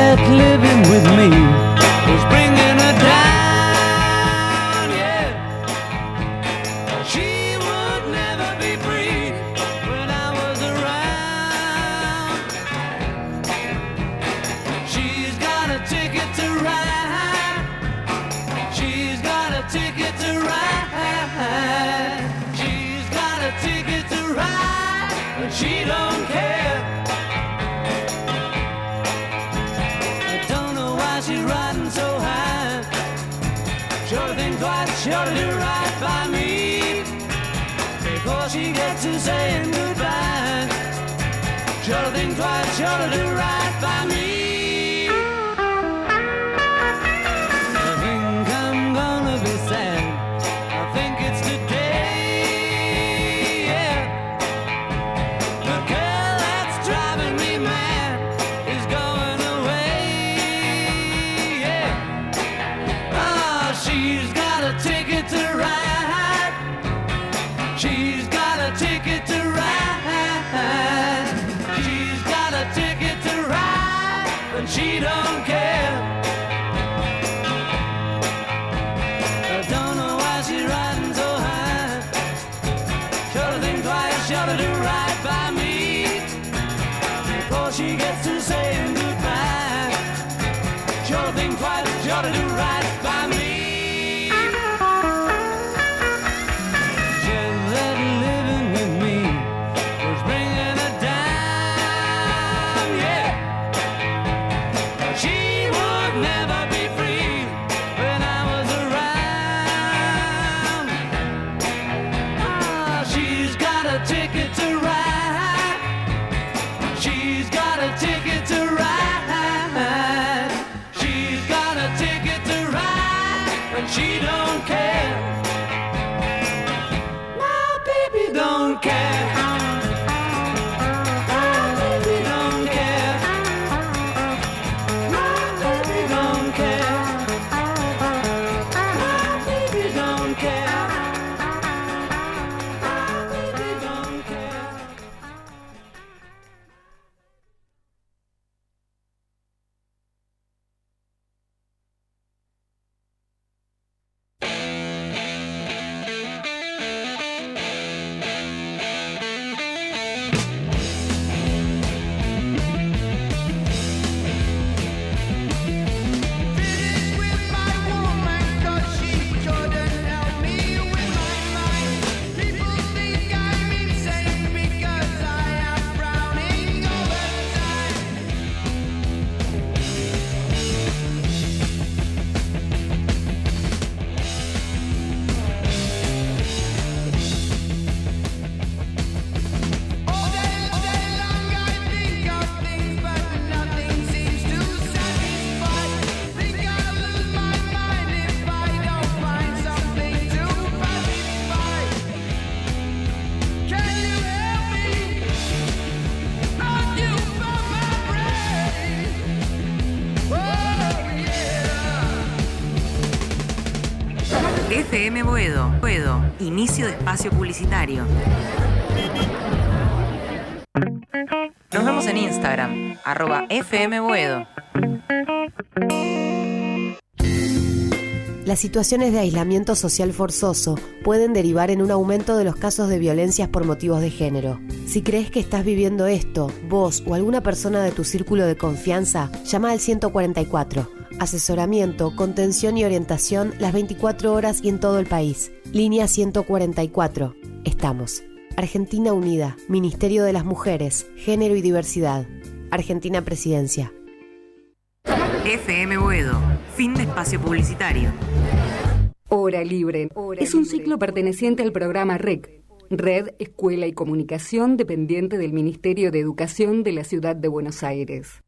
that living with me was bringing her down, yeah. She would never be free when I was around. She's got a ticket to ride. She's got a ticket to ride. She's got a ticket to ride, but she don't care. She's riding so high. Sure think twice, sure to do right by me before she gets to saying goodbye. Sure to think twice, sure to do right by me. I think I'm gonna be sad. I think it's today, yeah. The girl that's driving me mad is going away. She's got a ticket to ride. She's got a ticket to ride. She's got a ticket to ride, but she don't care. I don't know why she's riding so high. Sure to think twice, sure to do right by me before she gets to saying goodbye. Sure to think twice, sure to do right by me. She don't care. My baby don't care. My baby don't care. My baby don't care. My baby don't care. My baby don't care. FM Boedo. Inicio de espacio publicitario. Nos vemos en Instagram, @FMBoedo. Las situaciones de aislamiento social forzoso pueden derivar en un aumento de los casos de violencias por motivos de género. Si crees que estás viviendo esto, vos o alguna persona de tu círculo de confianza, llama al 144. Asesoramiento, contención y orientación las 24 horas y en todo el país. Línea 144. Estamos. Argentina Unida, Ministerio de las Mujeres, Género y Diversidad. Argentina Presidencia. FM Boedo. Fin de espacio publicitario. Hora Libre. Es un ciclo perteneciente al programa REC, Red, Escuela y Comunicación, dependiente del Ministerio de Educación de la Ciudad de Buenos Aires.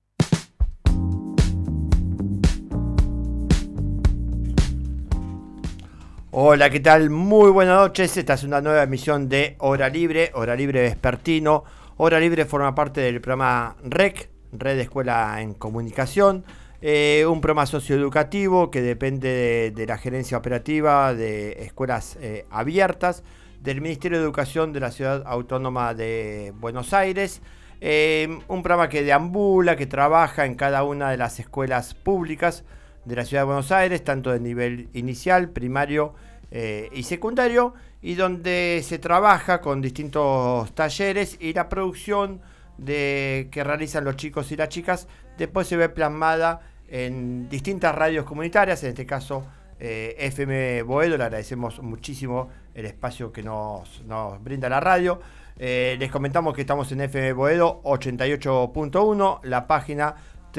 Hola, ¿qué tal? Muy buenas noches. Esta es una nueva emisión de Hora Libre Vespertino. Hora Libre forma parte del programa REC, Red Escuela en Comunicación, un programa socioeducativo que depende de la gerencia operativa de escuelas abiertas del Ministerio de Educación de la Ciudad Autónoma de Buenos Aires. Un programa que deambula, que trabaja en cada una de las escuelas públicas de la Ciudad de Buenos Aires, tanto de nivel inicial, primario y secundario, y donde se trabaja con distintos talleres y la producción que realizan los chicos y las chicas después se ve plasmada en distintas radios comunitarias, en este caso FM Boedo. Le agradecemos muchísimo el espacio que nos brinda la radio. Les comentamos que estamos en FM Boedo 88.1, la página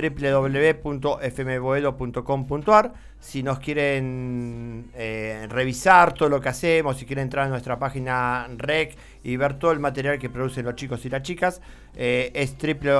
www.fmboedo.com.ar. Si nos quieren revisar todo lo que hacemos, si quieren entrar a nuestra página REC y ver todo el material que producen los chicos y las chicas, es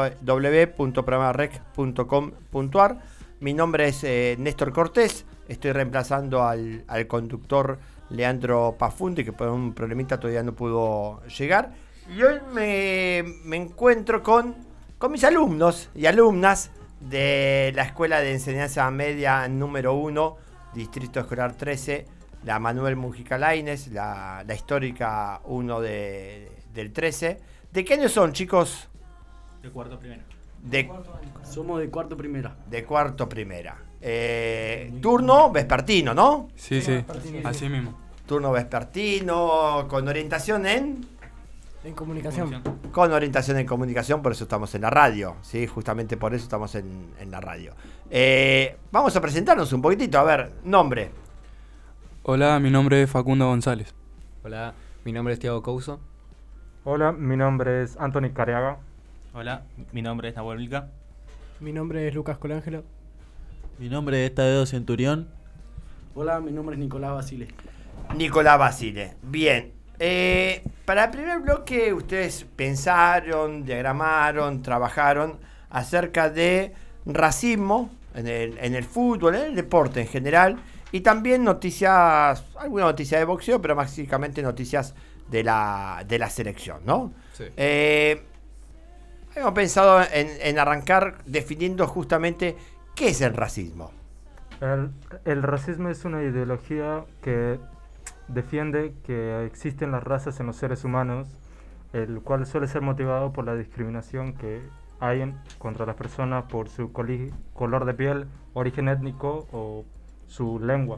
www.programarec.com.ar. Mi nombre es Néstor Cortés, estoy reemplazando al conductor Leandro Pafundi, que por un problemita todavía no pudo llegar. Y hoy me encuentro con mis alumnos y alumnas de la Escuela de Enseñanza Media número 1, Distrito Escolar 13, la Manuel Mujica Lainez, la histórica 1 del 13. ¿De qué año son, chicos? De cuarto primero. Somos de cuarto primera. De cuarto primera. Turno vespertino, ¿no? Sí, así mismo. Turno vespertino, con orientación en comunicación. Con orientación en comunicación, por eso estamos en la radio, ¿sí? Justamente por eso estamos en la radio. Vamos a presentarnos un poquitito, a ver, nombre. Hola, mi nombre es Facundo González. Hola, mi nombre es Thiago Couso. Hola, mi nombre es Anthony Cariaga. Hola, mi nombre es Nahuel Vilca. Mi nombre es Lucas Colangelo. Mi nombre es Tadeo Centurión. Hola, mi nombre es Nicolás Basile. Nicolás Basile, bien. Para el primer bloque ustedes pensaron, diagramaron, trabajaron acerca de racismo en el fútbol, en el deporte en general, y también noticias, alguna noticia de boxeo, pero básicamente noticias de la selección, ¿no? Sí. Hemos pensado en arrancar definiendo justamente qué es el racismo. El racismo es una ideología que defiende que existen las razas en los seres humanos, el cual suele ser motivado por la discriminación que hay contra las personas por su color de piel, origen étnico o su lengua.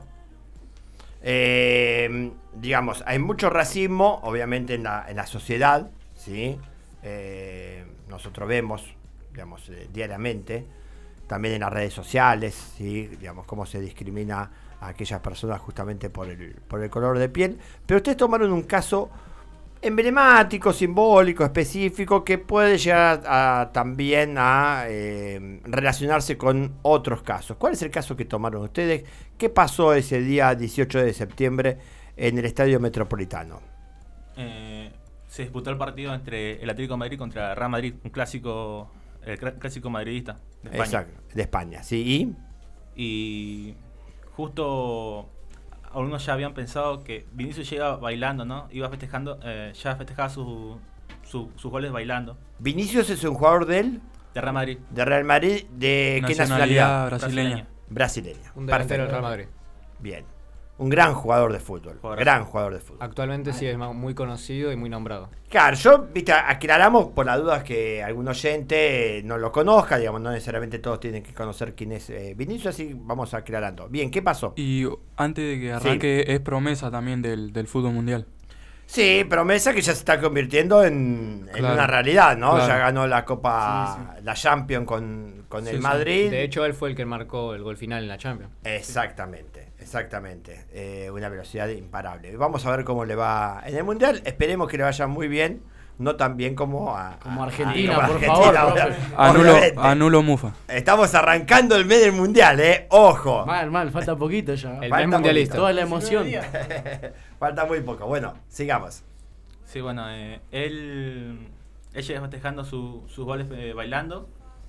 Digamos, hay mucho racismo, obviamente, en la sociedad, ¿sí? Nosotros vemos, digamos, diariamente, también en las redes sociales, ¿sí? Digamos, cómo se discrimina a aquellas personas justamente por el color de piel. Pero ustedes tomaron un caso emblemático, simbólico, específico, que puede llegar también a relacionarse con otros casos. ¿Cuál es el caso que tomaron ustedes? ¿Qué pasó ese día 18 de septiembre en el Estadio Metropolitano? Se disputó el partido entre el Atlético de Madrid contra el Real Madrid, un clásico, el clásico madridista de España. Exacto, de España, sí. Y justo algunos ya habían pensado que Vinicius llega bailando, ¿no? Iba festejando, ya festejaba sus goles bailando. Vinicius es un jugador de Real Madrid. De Real Madrid, ¿de qué nacionalidad? Brasileña. Un delantero del Real Madrid. Bien. Un gran jugador de fútbol. Actualmente sí es muy conocido y muy nombrado. Claro, aclaramos por las dudas que algún oyente no lo conozca, digamos, no necesariamente todos tienen que conocer quién es Vinicius, así vamos aclarando. Bien, ¿qué pasó? Y antes de que arranque, es promesa también del fútbol mundial. Sí, promesa que ya se está convirtiendo en una realidad, ¿no? Claro. Ya ganó la Copa, la Champions con el Madrid. De hecho, él fue el que marcó el gol final en la Champions. Exactamente. Una velocidad imparable. Vamos a ver cómo le va en el Mundial. Esperemos que le vaya muy bien. No tan bien como Argentina, como por Argentina, favor. Anulo Mufa. Estamos arrancando el mes del Mundial, Ojo. Mal, falta poquito ya. El mes mundialista. Toda la emoción. Falta muy poco. Bueno, sigamos. Sí, bueno, él llega festejando sus goles bailando.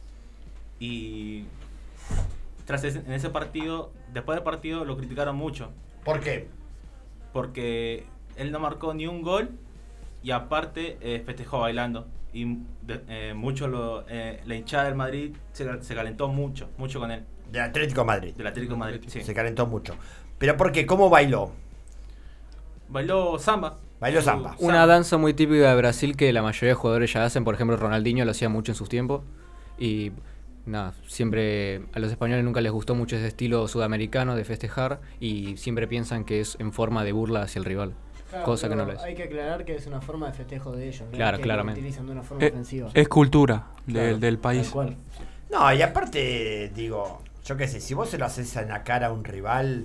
Y en ese partido, después del partido lo criticaron mucho. ¿Por qué? Porque él no marcó ni un gol y aparte festejó bailando. Y la hinchada del Madrid se calentó mucho con él. Del Atlético de Madrid. Del Atlético de Madrid, sí. Se calentó mucho. ¿Pero por qué? ¿Cómo bailó? Bailó samba. Bailó samba. Una danza muy típica de Brasil que la mayoría de jugadores ya hacen. Por ejemplo, Ronaldinho lo hacía mucho en sus tiempos. Y nada, siempre a los españoles nunca les gustó mucho ese estilo sudamericano de festejar. Y siempre piensan que es en forma de burla hacia el rival. Claro, cosa que no lo es. Hay que aclarar que es una forma de festejo de ellos. Claro, que claramente. Lo utilizan de una forma ofensiva. Es cultura Claro, del país. Tal cual. No, y aparte, digo, yo qué sé, si vos se lo haces en la cara a un rival,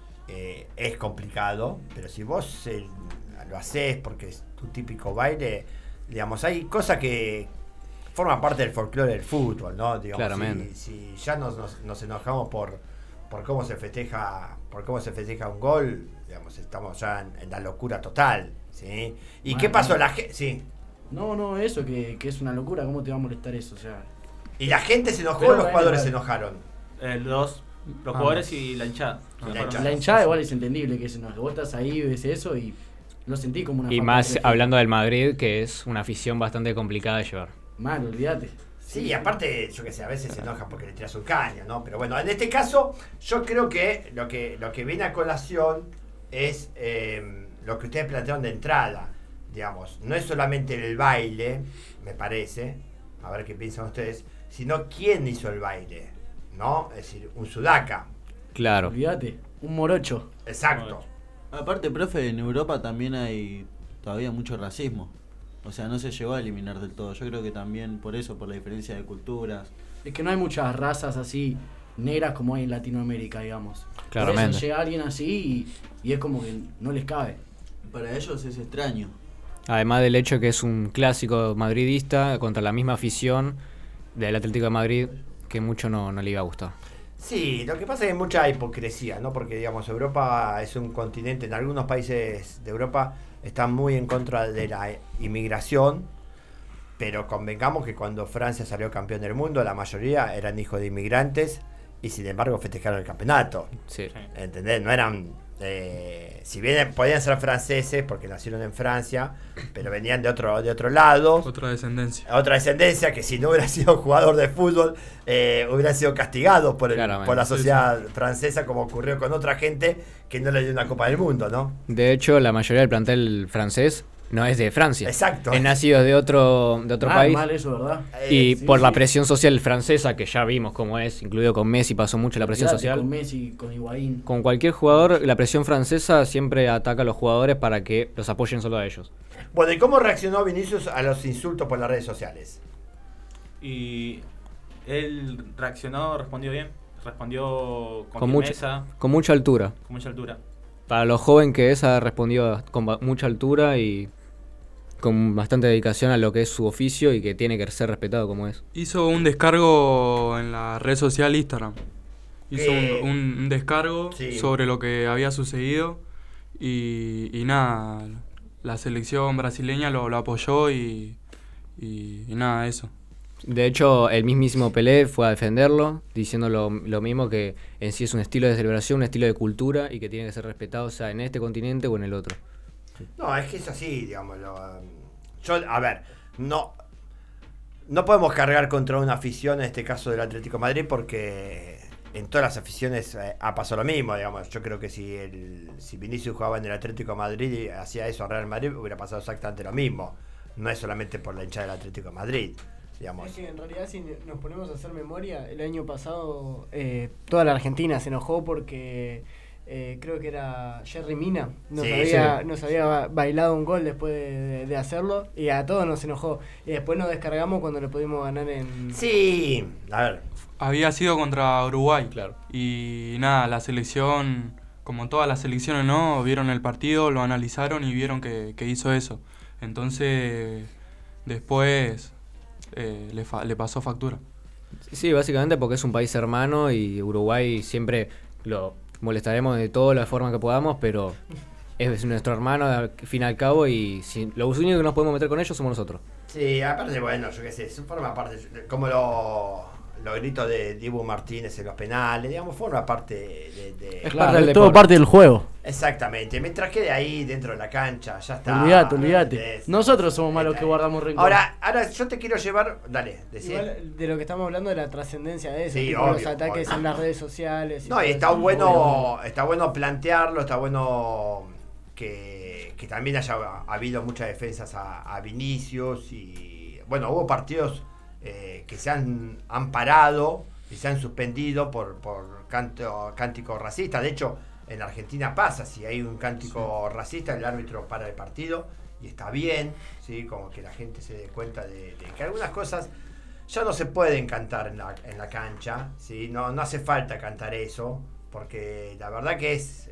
es complicado, pero si vos lo haces porque es tu típico baile, digamos, hay cosas que forman parte del folclore del fútbol, ¿no? Digamos, claramente. Si ya nos enojamos por cómo se festeja un gol, digamos, estamos ya en la locura total, ¿sí? ¿Y qué pasó? La gente, sí. No, eso, que es una locura. ¿Cómo te va a molestar eso? O sea, ¿Y la gente se enojó Pero o los bueno, jugadores igual. se enojaron? Los jugadores y la hinchada. la hinchada igual es entendible que se enoje. Vos estás ahí, ves eso y lo sentí como una Y falta más de respeto. hablando del Madrid, que es una afición bastante complicada de llevar. Mal, olvídate. Sí, y aparte, yo que sé, a veces se enojan porque le tiras un caño, ¿no? Pero bueno, en este caso, yo creo que lo que viene a colación es lo que ustedes plantearon de entrada. Digamos, no es solamente el baile, me parece, a ver qué piensan ustedes, sino quién hizo el baile, ¿no? Es decir, un sudaca. Claro. Olvídate, un morocho. Exacto. Aparte, profe, en Europa también hay todavía mucho racismo. O sea, no se llegó a eliminar del todo. Yo creo que también por eso, por la diferencia de culturas. Es que no hay muchas razas así negras como hay en Latinoamérica, digamos. Claramente. Por eso llega alguien así y es como que no les cabe. Para ellos es extraño. Además del hecho que es un clásico madridista contra la misma afición del Atlético de Madrid, que mucho no le iba a gustar. Sí, lo que pasa es que hay mucha hipocresía, ¿no? Porque, digamos, Europa es un continente, en algunos países de Europa están muy en contra de la inmigración, pero convengamos que cuando Francia salió campeón del mundo, la mayoría eran hijos de inmigrantes y sin embargo festejaron el campeonato. Sí. ¿Entendés? No eran... si bien podían ser franceses porque nacieron en Francia, pero venían de otro lado. Otra descendencia que si no hubiera sido jugador de fútbol hubiera sido castigado por la sociedad francesa, como ocurrió con otra gente que no le dio una Copa del Mundo, ¿no? De hecho, la mayoría del plantel francés no es de Francia. Exacto. Es nacido de otro país. Mal eso, ¿verdad? Y Sí, por la sí. presión social francesa, que ya vimos cómo es, incluido con Messi pasó mucho la presión Olvídate, social. Con Messi, con Higuaín. Con cualquier jugador, la presión francesa siempre ataca a los jugadores para que los apoyen solo a ellos. Bueno, ¿y cómo reaccionó Vinicius a los insultos por las redes sociales? Y él respondió bien, respondió con mucha, firmeza, con mucha altura. con mucha altura. Para lo joven que es, ha respondido con mucha altura y con bastante dedicación a lo que es su oficio y que tiene que ser respetado como es. Hizo un descargo en la red social Instagram. Hizo un descargo sobre lo que había sucedido y nada, la selección brasileña lo apoyó y nada, eso. De hecho, el mismísimo Pelé fue a defenderlo, diciendo lo mismo, que en sí es un estilo de celebración, un estilo de cultura y que tiene que ser respetado, sea en este continente o en el otro. No, es que es así, digamos. A ver, no podemos cargar contra una afición, en este caso del Atlético de Madrid, porque en todas las aficiones ha pasado lo mismo, digamos. Yo creo que si Vinicius jugaba en el Atlético de Madrid y hacía eso a Real Madrid, hubiera pasado exactamente lo mismo. No es solamente por la hinchada del Atlético de Madrid, digamos. Es que en realidad, si nos ponemos a hacer memoria, el año pasado toda la Argentina se enojó porque creo que era Jerry Mina nos había bailado un gol después de hacerlo y a todos nos enojó. Y después nos descargamos cuando le pudimos ganar en... Sí, a ver. Había sido contra Uruguay. Claro. Y nada, la selección, como todas las selecciones, ¿no? Vieron el partido, lo analizaron y vieron que hizo eso. Entonces, después le pasó factura. Sí, básicamente porque es un país hermano y Uruguay siempre lo molestaremos de todas las formas que podamos, pero es nuestro hermano al fin y al cabo y los únicos que nos podemos meter con ellos somos nosotros. Sí, aparte, bueno, yo qué sé, eso forma parte, como los gritos de Dibu Martínez en los penales, digamos, forma parte de Es claro, es todo parte del juego. Exactamente, mientras quede ahí dentro de la cancha, ya está. Olvídate. Nosotros somos malos que guardamos rencor. Ahora yo te quiero llevar, dale, decía. Igual de lo que estamos hablando de la trascendencia de eso, Sí, tipo obvio, los ataques obvio. en las redes sociales. No, y está bueno plantearlo, está bueno que que también haya habido muchas defensas a Vinicius y bueno, hubo partidos que se han parado y se han suspendido por cántico racista. De hecho, en Argentina pasa, si hay un cántico racista, el árbitro para el partido y está bien, ¿sí? Como que la gente se dé cuenta de que algunas cosas ya no se pueden cantar en la cancha, ¿sí? No hace falta cantar eso, porque la verdad que es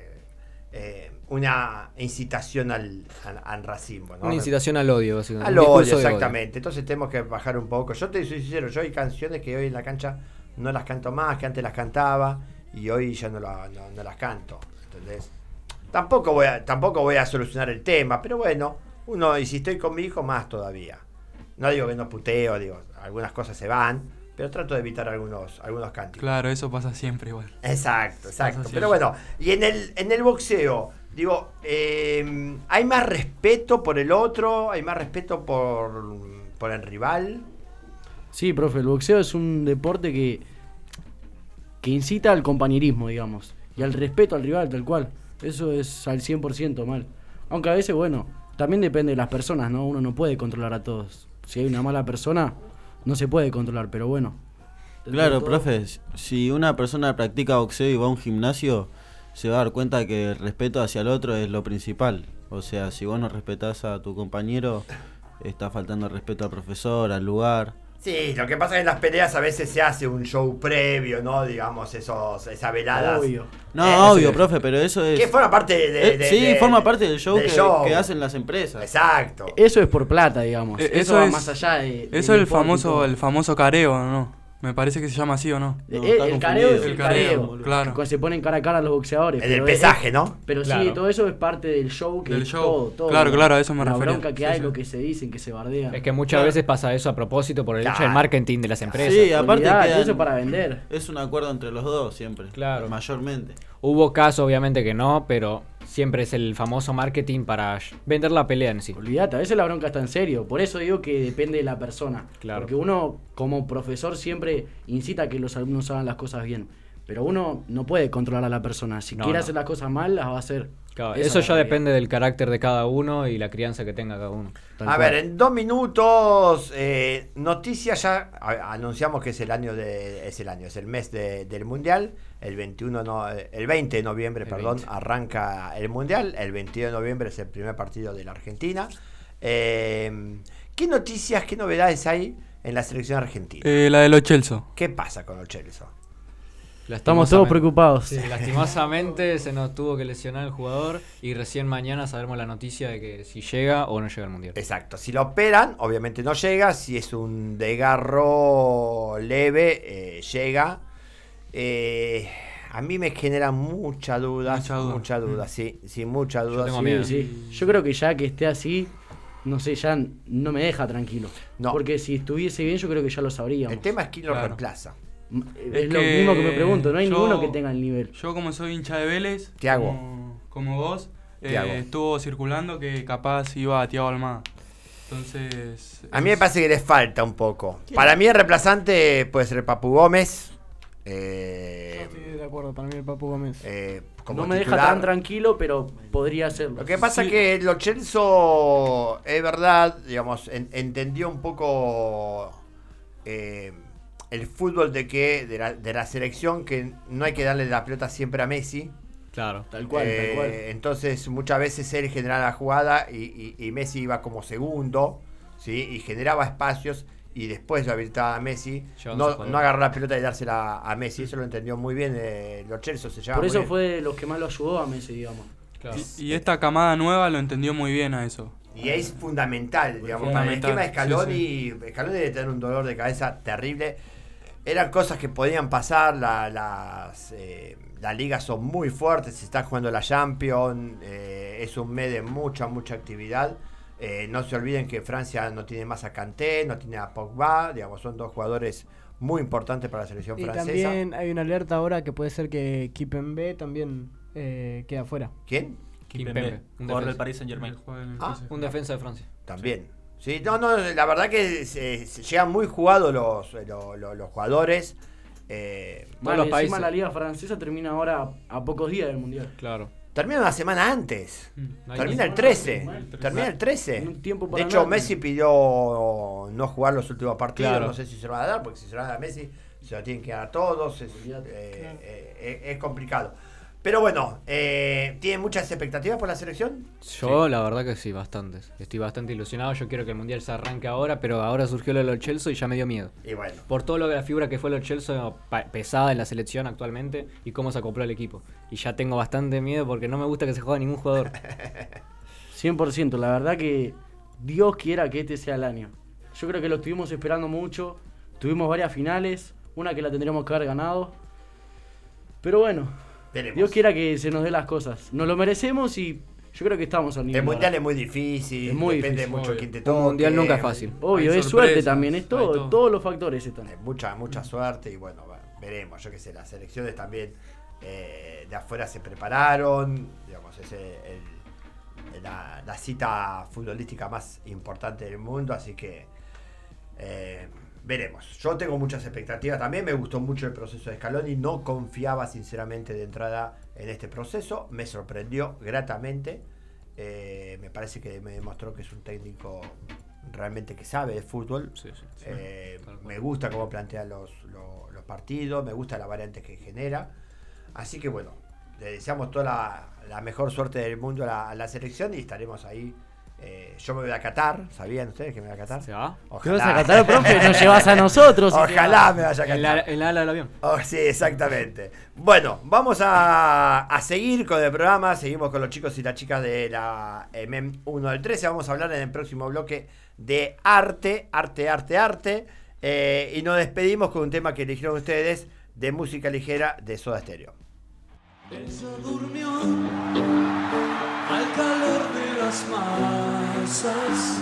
una incitación al racismo, ¿no? Una incitación al odio, básicamente. Al odio, exactamente. Entonces tenemos que bajar un poco. Yo te soy sincero, yo hay canciones que hoy en la cancha no las canto más, que antes las cantaba y hoy ya no las canto. Entonces, tampoco voy a solucionar el tema, pero bueno, y si estoy con mi hijo, más todavía. No digo que no puteo, digo, algunas cosas se van, pero trato de evitar algunos cánticos. Claro, eso pasa siempre igual. Exacto. Pero bueno, y en el boxeo, digo, ¿hay más respeto por el otro? ¿Hay más respeto por el rival? Sí, profe, el boxeo es un deporte que incita al compañerismo, digamos, y al respeto al rival, tal cual. Eso es al 100% mal. Aunque a veces, bueno, también depende de las personas, ¿no? Uno no puede controlar a todos. Si hay una mala persona, no se puede controlar, pero bueno. Claro, profe, si una persona practica boxeo y va a un gimnasio, se va a dar cuenta que el respeto hacia el otro es lo principal. O sea, si vos no respetás a tu compañero, está faltando el respeto al profesor, al lugar. Sí, lo que pasa es que en las peleas a veces se hace un show previo, ¿no? Digamos, esas veladas. Obvio. No, obvio, profe, pero eso es... Que forma parte forma parte del show que hacen las empresas. Exacto. Eso es por plata, digamos. Eso va más allá de... Eso es el famoso careo, ¿no? Me parece que se llama así, ¿o no? El careo es el careo. Claro. Cuando se ponen cara a cara los boxeadores. El pesaje, ¿no? Pero claro. Sí, todo eso es parte del show. Todo. Claro, a eso me refiero. La bronca que hay, lo que se dicen, que se bardean. Es que muchas veces pasa eso a propósito por el hecho del marketing de las empresas. Sí, aparte que eso para vender. Es un acuerdo entre los dos siempre. Claro. Mayormente. Hubo casos, obviamente, que no, pero siempre es el famoso marketing para vender la pelea en sí. Olvídate, a veces la bronca está en serio. Por eso digo que depende de la persona. Claro. Porque uno, como profesor, siempre incita a que los alumnos hagan las cosas bien. Pero uno no puede controlar a la persona. Si quiere hacer las cosas mal, las va a hacer. Claro, eso ya depende del carácter de cada uno y la crianza que tenga cada uno. A ver, en 2 minutos, noticias ya. Anunciamos que es el mes del Mundial. El 20 de noviembre, arranca el Mundial. El 22 de noviembre es el primer partido de la Argentina. ¿Qué noticias, qué novedades hay en la selección argentina? La de Lo Celso. ¿Qué pasa con Lo Celso? Estamos todos preocupados. Sí, lastimosamente se nos tuvo que lesionar el jugador y recién mañana sabremos la noticia de que si llega o no llega al Mundial. Exacto, si lo operan, obviamente no llega, si es un desgarro leve, llega. A mí me genera mucha duda, sí, mucha duda. Yo tengo miedo. Sí. Yo creo que ya que esté así, no sé, ya no me deja tranquilo. No. Porque si estuviese bien, yo creo que ya lo sabríamos. El tema es quién lo reemplaza. Es lo mismo que me pregunto, no hay ninguno que tenga el nivel. Yo como soy hincha de Vélez, Thiago. Como vos, estuvo circulando que capaz iba a Thiago Almada. Entonces... A mí me parece que les falta un poco. Para mí el reemplazante puede ser Papu Gómez. Yo estoy de acuerdo, para mí el Papu Gómez. No me deja tan tranquilo, pero podría hacerlo. Lo que pasa es que Lo Celso, es verdad, digamos, entendió un poco... el fútbol de la selección, que no hay que darle la pelota siempre a Messi. Claro, tal cual. Entonces muchas veces él generaba la jugada y Messi iba como segundo, ¿sí? Y generaba espacios y después lo habilitaba a Messi. No agarrar la pelota y dársela a Messi. Eso lo entendió muy bien Lo Celso. Por eso fue de los que más lo ayudó a Messi, digamos. Claro. Y esta camada nueva lo entendió muy bien a eso. Y es fundamental, digamos, para el esquema de Scaloni. Scaloni debe tener un dolor de cabeza terrible. Eran cosas que podían pasar, las ligas son muy fuertes, se está jugando la Champions, es un mes de mucha actividad. No se olviden que Francia no tiene más a Kanté, no tiene a Pogba, digamos, son 2 jugadores muy importantes para la selección francesa. Y también hay una alerta ahora que puede ser que Kimpembe también queda fuera. ¿Quién? Kimpembe, jugador del Paris Saint-Germain. Un defensa de Francia. También. Sí, la verdad que se llegan muy jugados los los países. La liga francesa termina ahora a pocos días del Mundial. Claro. termina una semana antes. Termina el 13. Termina el 13. De hecho, Messi pidió no jugar los últimos partidos. Claro. No sé si se lo van a dar, porque si se lo van a dar a Messi, se lo tienen que dar a todos. Es complicado. Pero bueno, ¿tienen muchas expectativas por la selección? Yo la verdad que sí, bastantes. Estoy bastante ilusionado. Yo quiero que el Mundial se arranque ahora, pero ahora surgió lo de Lo Celso y ya me dio miedo. Y bueno. Por todo lo de la figura que fue Lo Celso pesada en la selección actualmente y cómo se acopló el equipo. Y ya tengo bastante miedo porque no me gusta que se juegue ningún jugador. 100%, la verdad que Dios quiera que este sea el año. Yo creo que lo estuvimos esperando mucho. Tuvimos varias finales, una que la tendríamos que haber ganado. Pero bueno, tenemos. Dios quiera que se nos dé las cosas. Nos lo merecemos y yo creo que estamos al nivel. El mundial es muy difícil, depende mucho de quién te toque. Un mundial nunca es fácil. Obvio, es suerte también, es todo, todos los factores están. Mucha suerte y bueno, veremos. Yo qué sé, las selecciones también de afuera se prepararon, digamos, es la cita futbolística más importante del mundo, así que veremos. Yo tengo muchas expectativas también, me gustó mucho el proceso de Scaloni, no confiaba sinceramente de entrada en este proceso, me sorprendió gratamente, me parece que me demostró que es un técnico realmente que sabe de fútbol. Sí. Me gusta cómo plantea los partidos, me gusta la variante que genera, así que bueno, le deseamos toda la mejor suerte del mundo a la selección y estaremos ahí. Yo me voy a Qatar, ¿sabían ustedes que me voy a Qatar? ¿Se va? ¿Te vas a Qatar, profe? Nos llevas a nosotros. Ojalá me vaya a Qatar. El ala del avión. Sí, exactamente. Bueno, vamos a seguir con el programa. Seguimos con los chicos y las chicas de la MEM 1 del 13. Vamos a hablar en el próximo bloque de arte. Y nos despedimos con un tema que eligieron ustedes de música ligera de Soda Stereo. Ella durmió al calor de las masas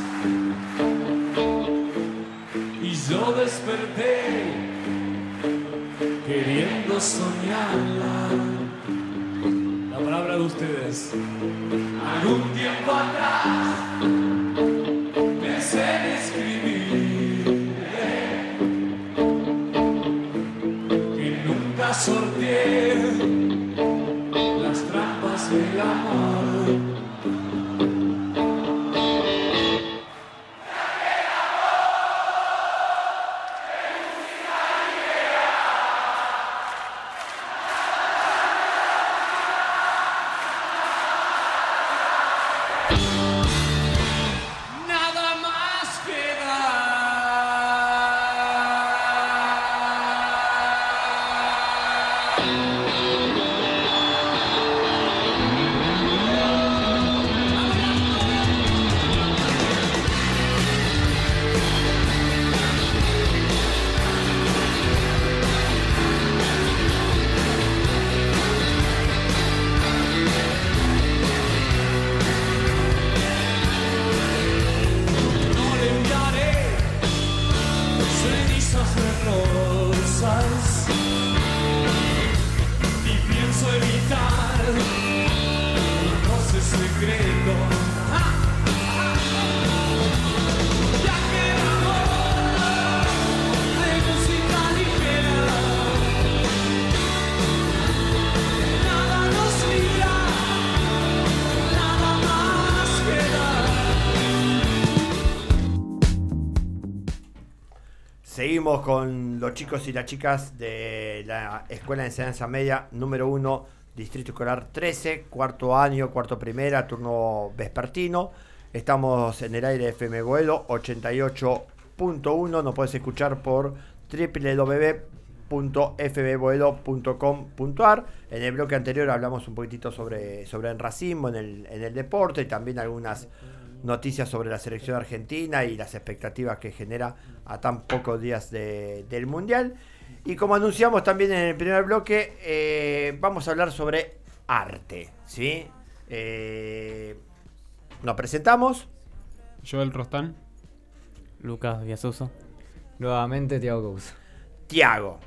y yo desperté queriendo soñarla. La palabra de ustedes. Algún tiempo atrás pensé en escribir que nunca sorteé las trampas del amor. Seguimos con los chicos y las chicas de la Escuela de Enseñanza Media número 1, Distrito Escolar 13, cuarto año, cuarto primera, turno vespertino. Estamos en el aire de FM Boedo 88.1. Nos puedes escuchar por www.fmboedo.com.ar. En el bloque anterior hablamos un poquitito sobre el racismo en el deporte y también algunas noticias sobre la selección argentina y las expectativas que genera a tan pocos días del Mundial. Y como anunciamos también en el primer bloque, vamos a hablar sobre arte, ¿sí? Nos presentamos. Joel Rostán. Lucas Viasuso. Nuevamente Tiago Couso. Tiago,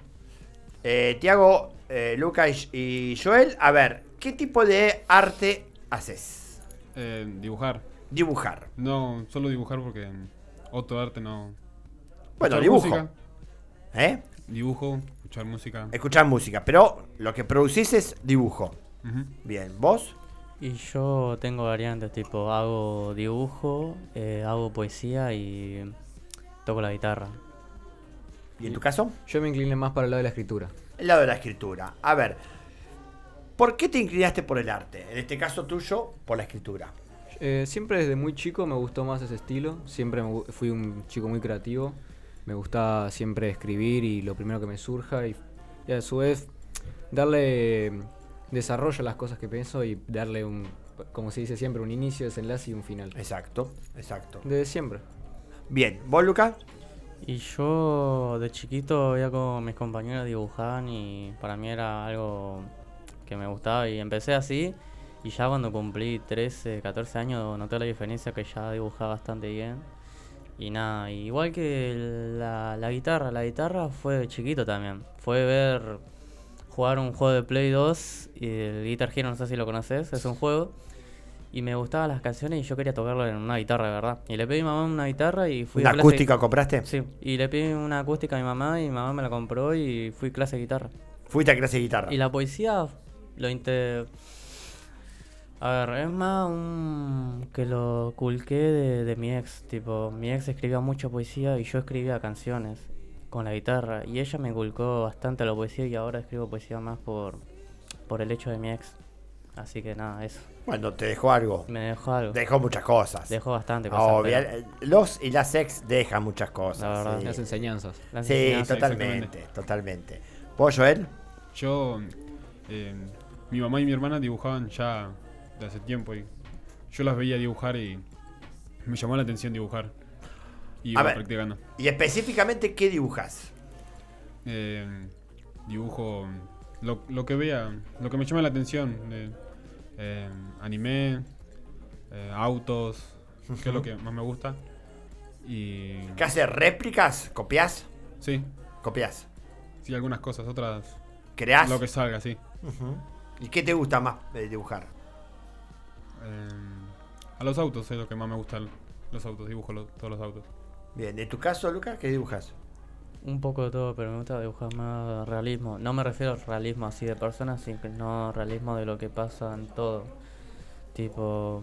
Lucas y Joel, a ver, ¿qué tipo de arte haces? Dibujar. No, solo dibujar porque otro arte no. Bueno, escuchar dibujo. Música. Dibujo, escuchar música. Escuchar música, pero lo que producís es dibujo. Uh-huh. Bien, ¿vos? Y yo tengo variantes, tipo hago dibujo, hago poesía y toco la guitarra. ¿Y en tu caso? Yo me incliné más para el lado de la escritura. El lado de la escritura. A ver, ¿por qué te inclinaste por el arte? En este caso tuyo, por la escritura. Siempre desde muy chico me gustó más ese estilo. Siempre fui un chico muy creativo. Me gustaba siempre escribir y lo primero que me surja. Y a su vez darle desarrollo a las cosas que pienso y darle como se dice siempre, un inicio, desenlace y un final. Exacto, exacto. Desde siempre. Bien, ¿vos, Luca? Y yo de chiquito veía como mis compañeros dibujaban y para mí era algo que me gustaba y empecé así y ya cuando cumplí 13, 14 años noté la diferencia que ya dibujaba bastante bien y nada, igual que la guitarra fue de chiquito también, fue ver jugar un juego de Play 2 y el Guitar Hero, no sé si lo conoces, es un juego. Y me gustaban las canciones y yo quería tocarlo en una guitarra, de verdad. Y le pedí a mi mamá una guitarra y fui ¿Una acústica compraste? Sí, y le pedí una acústica a mi mamá y mi mamá me la compró y fui a clase de guitarra. ¿Fuiste a clase de guitarra? Y la poesía A ver, es más que lo culqué de mi ex. Tipo, mi ex escribía mucha poesía y yo escribía canciones con la guitarra. Y ella me inculcó bastante la poesía y ahora escribo poesía más por el hecho de mi ex. Así que nada, eso. Bueno, te dejó algo. Me dejó algo. Dejó muchas cosas. Dejó bastante cosas. Los y las ex dejan muchas cosas. La verdad. Sí. Las enseñanzas. Sí, totalmente. ¿Vos, Joel? Yo, mi mamá y mi hermana dibujaban ya de hace tiempo y yo las veía dibujar y me llamó la atención dibujar. Y iba practicando. ¿Y específicamente qué dibujas? Dibujo lo que vea, lo que me llama la atención. Anime, autos, que es lo que más me gusta. Y ¿Qué haces? ¿Réplicas? ¿Copias? Sí. ¿Copias? Sí, algunas cosas, otras. ¿Creás? Lo que salga, sí. ¿Y qué te gusta más dibujar? A los autos es lo que más me gustan. Los autos, dibujo todos los autos. Bien, ¿en tu caso, Lucas, qué dibujas? Un poco de todo, pero me gusta dibujar más realismo. No me refiero al realismo así de personas, sino realismo de lo que pasa en todo. Tipo,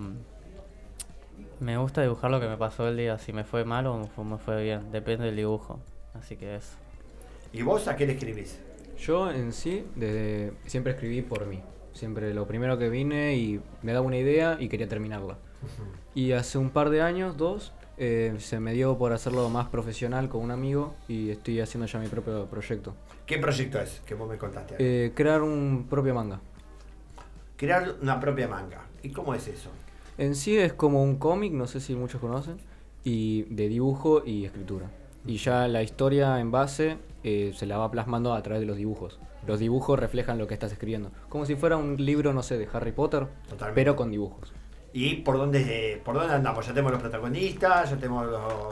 me gusta dibujar lo que me pasó el día, si me fue mal o me fue bien, depende del dibujo. Así que eso. ¿Y vos a qué le escribís? Yo en sí, siempre escribí por mí. Siempre lo primero que vine y me daba una idea y quería terminarla. Y hace un par de años, 2, se me dio por hacerlo más profesional con un amigo y estoy haciendo ya mi propio proyecto. ¿Qué proyecto es que vos me contaste? Crear un propio manga. Crear una propia manga. ¿Y cómo es eso? En sí es como un cómic, no sé si muchos conocen, y de dibujo y escritura. Y ya la historia en base se la va plasmando a través de los dibujos. Los dibujos reflejan lo que estás escribiendo. Como si fuera un libro, no sé, de Harry Potter, Totalmente. pero con dibujos. ¿Y por dónde andamos? Ya tenemos los protagonistas, ya tenemos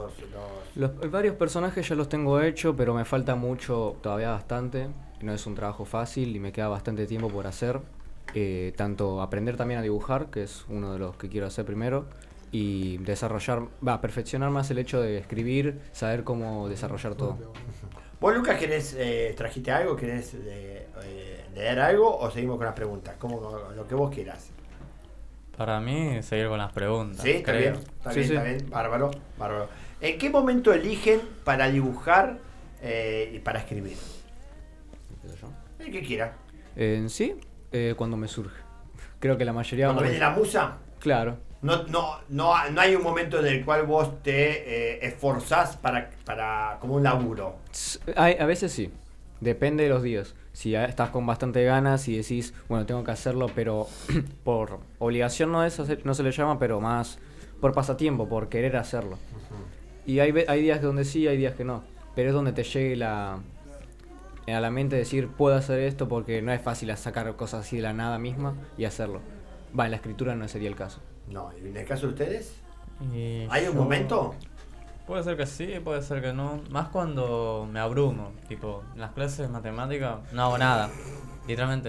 Varios personajes ya los tengo hechos, pero me falta mucho, todavía bastante. No es un trabajo fácil y me queda bastante tiempo por hacer. Tanto aprender también a dibujar, que es uno de los que quiero hacer primero, y perfeccionar más el hecho de escribir, saber cómo desarrollar todo. ¿Vos, Lucas, trajiste algo? ¿Querés leer algo o seguimos con las preguntas? Como lo que vos quieras. Para mí, seguir con las preguntas. Sí, está bien, está bien. Bárbaro. ¿En qué momento eligen para dibujar y para escribir? El que quiera. En sí, cuando me surge. Creo que la mayoría... ¿Cuando viene la musa? Claro. No hay un momento en el cual vos te esforzás para como un laburo. A veces sí, depende de los días. Si estás con bastante ganas y decís, bueno, tengo que hacerlo, pero por obligación no se le llama, pero más por pasatiempo, por querer hacerlo. Y hay días donde sí, hay días que no. Pero es donde te llegue a la mente decir, puedo hacer esto, porque no es fácil sacar cosas así de la nada misma y hacerlo. En la escritura no sería el caso. No, ¿y en el caso de ustedes? ¿Hay un momento? Puede ser que sí, puede ser que no. Más cuando me abrumo. Tipo, en las clases de matemática no hago nada. Literalmente.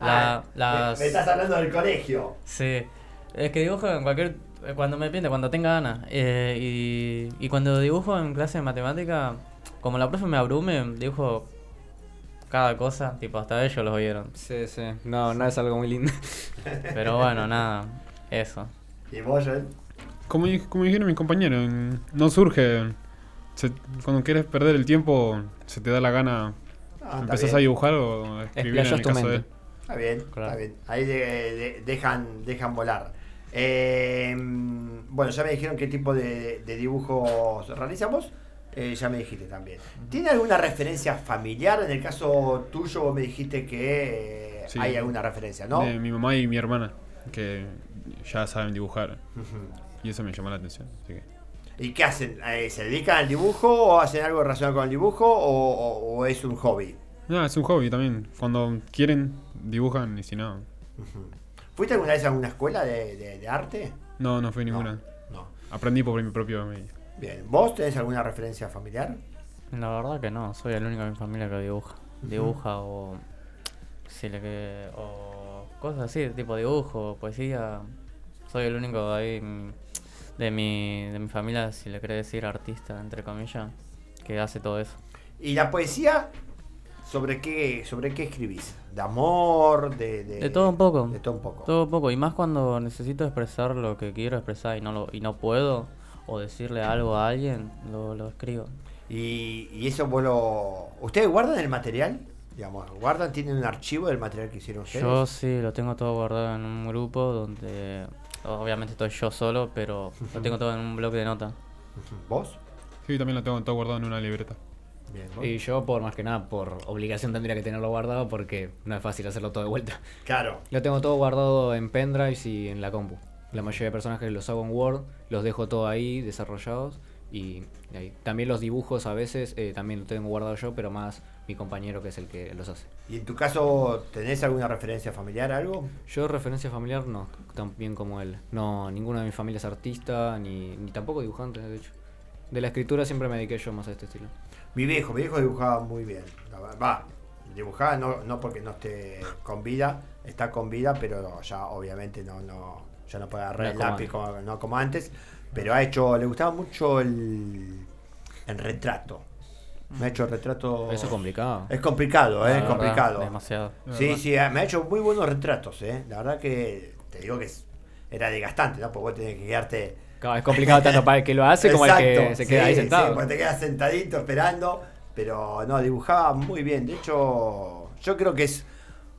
Me estás hablando del colegio. Sí. Es que dibujo en cuando me pinte, cuando tenga ganas. Y cuando dibujo en clase de matemática, como la profe me abrume, dibujo cada cosa, tipo hasta ellos los vieron. Sí, sí. No es algo muy lindo. Pero bueno, nada, eso. ¿Y vos, Joel? Como dijeron mis compañeros, no surge. Cuando quieres perder el tiempo, se te da la gana. Empezás a dibujar o a escribir en el caso de él. Está bien, claro. Está bien. Ahí dejan volar. Bueno, ya me dijeron qué tipo de dibujos realizamos. Ya me dijiste también. ¿Tiene alguna referencia familiar? En el caso tuyo vos me dijiste que sí, hay alguna referencia, ¿no? De mi mamá y mi hermana, que ya saben dibujar. Y eso me llamó la atención. Así que. ¿Y qué hacen? ¿Se dedican al dibujo o hacen algo relacionado con el dibujo o es un hobby? No, es un hobby también. Cuando quieren, dibujan y si no. ¿Fuiste alguna vez a alguna escuela de arte? No fui ninguna. No. Aprendí por mi propio medio. Bien. ¿Vos tenés alguna referencia familiar? La verdad que no. Soy el único de mi familia que dibuja. Dibuja o cosas así, tipo dibujo, poesía. Soy el único ahí de mi familia, si le querés decir artista, entre comillas, que hace todo eso. ¿Y la poesía? ¿Sobre qué escribís? ¿De amor? De todo un poco. De todo un poco. Todo un poco. Y más cuando necesito expresar lo que quiero expresar y no puedo, o decirle algo a alguien, lo escribo. ¿Y eso ustedes guardan el material? Digamos, ¿tienen un archivo del material que hicieron ustedes? Yo sí, lo tengo todo guardado en un grupo donde obviamente estoy yo solo, pero lo tengo todo en un bloque de notas. ¿Vos? Sí, también lo tengo todo guardado en una libreta. Bien, y yo más que nada por obligación tendría que tenerlo guardado porque no es fácil hacerlo todo de vuelta. Claro. Lo tengo todo guardado en pendrives y en la compu. La mayoría de personajes los hago en Word, los dejo todo ahí desarrollados y ahí. También los dibujos a veces también los tengo guardados yo, pero más mi compañero que es el que los hace. ¿Y en tu caso tenés alguna referencia familiar, algo? Yo referencia familiar no, tan bien como él. No, ninguna de mi familia es artista, ni tampoco dibujante, de hecho. De la escritura siempre me dediqué yo más a este estilo. Mi viejo dibujaba muy bien. Dibujaba no porque no esté con vida, está con vida, pero ya obviamente ya no puede agarrar el lápiz como antes, pero le gustaba mucho el retrato. Me ha hecho retratos. Eso es complicado. Es complicado, es complicado. Demasiado. Sí, me ha hecho muy buenos retratos, La verdad que te digo que era desgastante, ¿no? Porque vos tenés que quedarte. Claro, es complicado tanto para el que lo hace como el que se queda ahí sentado. Sí, porque te quedas sentadito esperando, pero no, dibujaba muy bien. De hecho, yo creo que es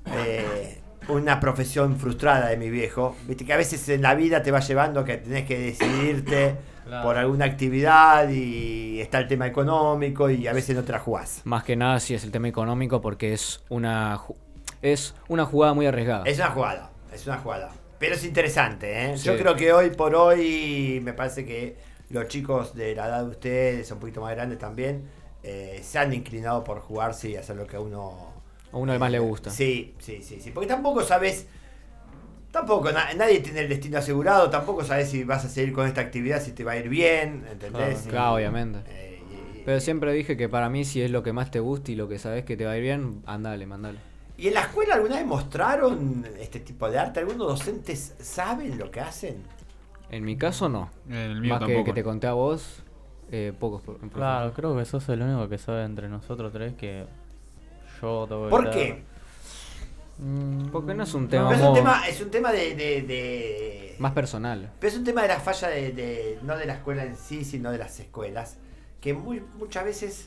una profesión frustrada de mi viejo. Viste que a veces en la vida te va llevando a que tenés que decidirte por alguna actividad y está el tema económico y a veces no te la jugás. Más que nada sí es el tema económico porque es una jugada muy arriesgada. Es una jugada. Pero es interesante, Sí. Yo creo que hoy por hoy me parece que los chicos de la edad de ustedes, un poquito más grandes también, se han inclinado por jugarse y hacer lo que a uno más le gusta. Sí. Porque tampoco sabes, nadie tiene el destino asegurado, tampoco sabes si vas a seguir con esta actividad, si te va a ir bien, ¿entendés? Claro, obviamente. Pero siempre dije que para mí si es lo que más te gusta y lo que sabes que te va a ir bien, mandale. ¿Y en la escuela alguna vez mostraron este tipo de arte? ¿Algunos docentes saben lo que hacen? En mi caso no. En el mío más tampoco. que te conté a vos, pocos. Claro, creo que sos el único que sabe entre nosotros tres que yo tengo que ¿Por qué? Porque no es un tema. Es un tema de más personal. Pero es un tema de la falla no de la escuela en sí, sino de las escuelas, que muchas veces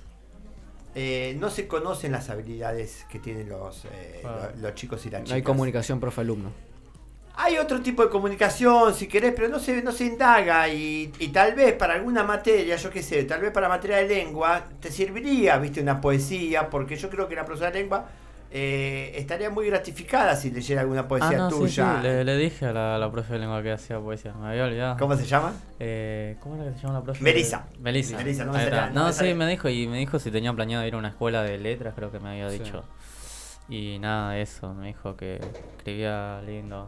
no se conocen las habilidades que tienen los chicos y las chicas. No hay comunicación profe-alumno. Hay otro tipo de comunicación, si querés, pero no se indaga y tal vez para alguna materia, yo qué sé, tal vez para materia de lengua, te serviría, una poesía, porque yo creo que la profesora de lengua estaría muy gratificada si leyera alguna poesía tuya. Sí. Le dije a la profe de lengua que hacía poesía, me había olvidado. ¿Cómo se llama? ¿Cómo era que se llama la profe? Melissa, no me salía. Sí, me dijo si tenía planeado ir a una escuela de letras, creo que me había dicho. Y nada, eso, me dijo que escribía lindo.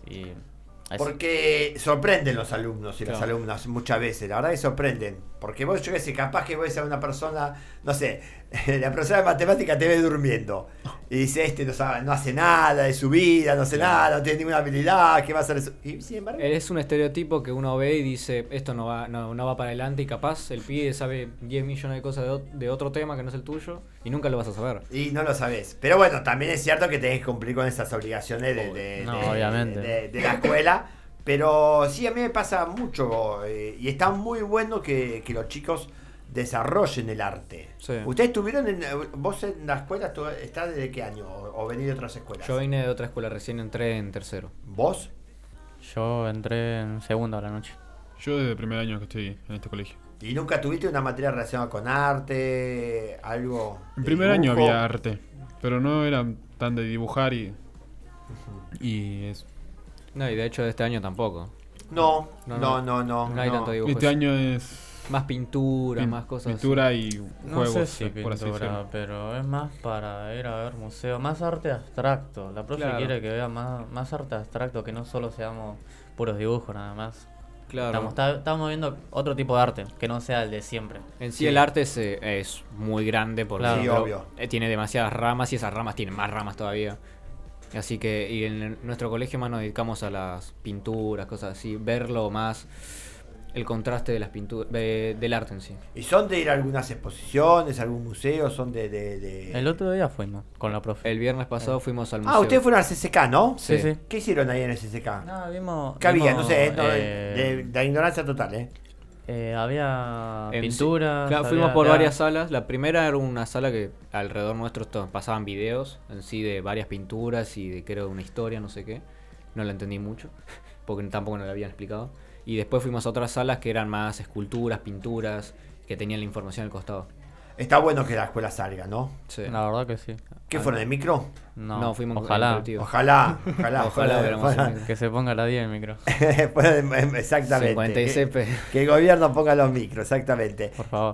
Porque sorprenden los alumnos y las alumnas muchas veces, la verdad que sorprenden. Porque vos, yo qué sé, capaz que vos a una persona, no sé, la profesora de matemática te ve durmiendo. Y dice, no hace nada de su vida, no hace nada, no tiene ninguna habilidad, ¿qué va a hacer eso? Y sin embargo... Es un estereotipo que uno ve y dice, esto no va para adelante, y capaz el pibe sabe 10 millones de cosas de otro tema que no es el tuyo y nunca lo vas a saber. Y no lo sabes. Pero bueno, también es cierto que tenés que cumplir con esas obligaciones obviamente. de la escuela. Pero sí, a mí me pasa mucho y está muy bueno que los chicos desarrollen el arte. Sí. ¿Ustedes vos en la escuela estás desde qué año o venís de otras escuelas? Yo vine de otra escuela, recién entré en tercero. ¿Vos? Yo entré en segundo a la noche. Yo desde el primer año que estoy en este colegio. ¿Y nunca tuviste una materia relacionada con arte, algo? En primer año había arte, pero no era tan de dibujar y eso. No, y de hecho este año tampoco. No hay tanto dibujo. Este año es más pintura, más cosas. Pintura así. y No juegos, sé si por así pintura, decirlo. pero es más para ir a ver museo, más arte abstracto. La profe quiere que vea más arte abstracto, que no solo seamos puros dibujos nada más. Claro. Estamos viendo otro tipo de arte, que no sea el de siempre. En sí el arte es muy grande porque obvio. Tiene demasiadas ramas y esas ramas tienen más ramas todavía. Así que y en nuestro colegio más nos dedicamos a las pinturas, cosas así, verlo más, el contraste de las pinturas, del arte en sí. ¿Y son de ir a algunas exposiciones, algún museo? ¿Son de...? El otro día fuimos con la profe. El viernes pasado fuimos al museo. Ustedes fueron al CCK, ¿no? Sí. ¿Qué hicieron ahí en el CCK? No, vimos... ¿Qué había? No sé, de la ignorancia total, había pinturas. Claro, fuimos por varias salas. La primera era una sala que alrededor nuestro pasaban videos en sí de varias pinturas y de creo una historia, no sé qué. No la entendí mucho, porque tampoco nos la habían explicado. Y después fuimos a otras salas que eran más esculturas, pinturas, que tenían la información al costado. Está bueno que la escuela salga, ¿no? Sí. La verdad que sí. ¿Qué fueron, de micro? No, fuimos ojalá. Ojalá. Que se ponga la 10 el micro. Exactamente. 56 que el gobierno ponga los micros, exactamente. Por favor.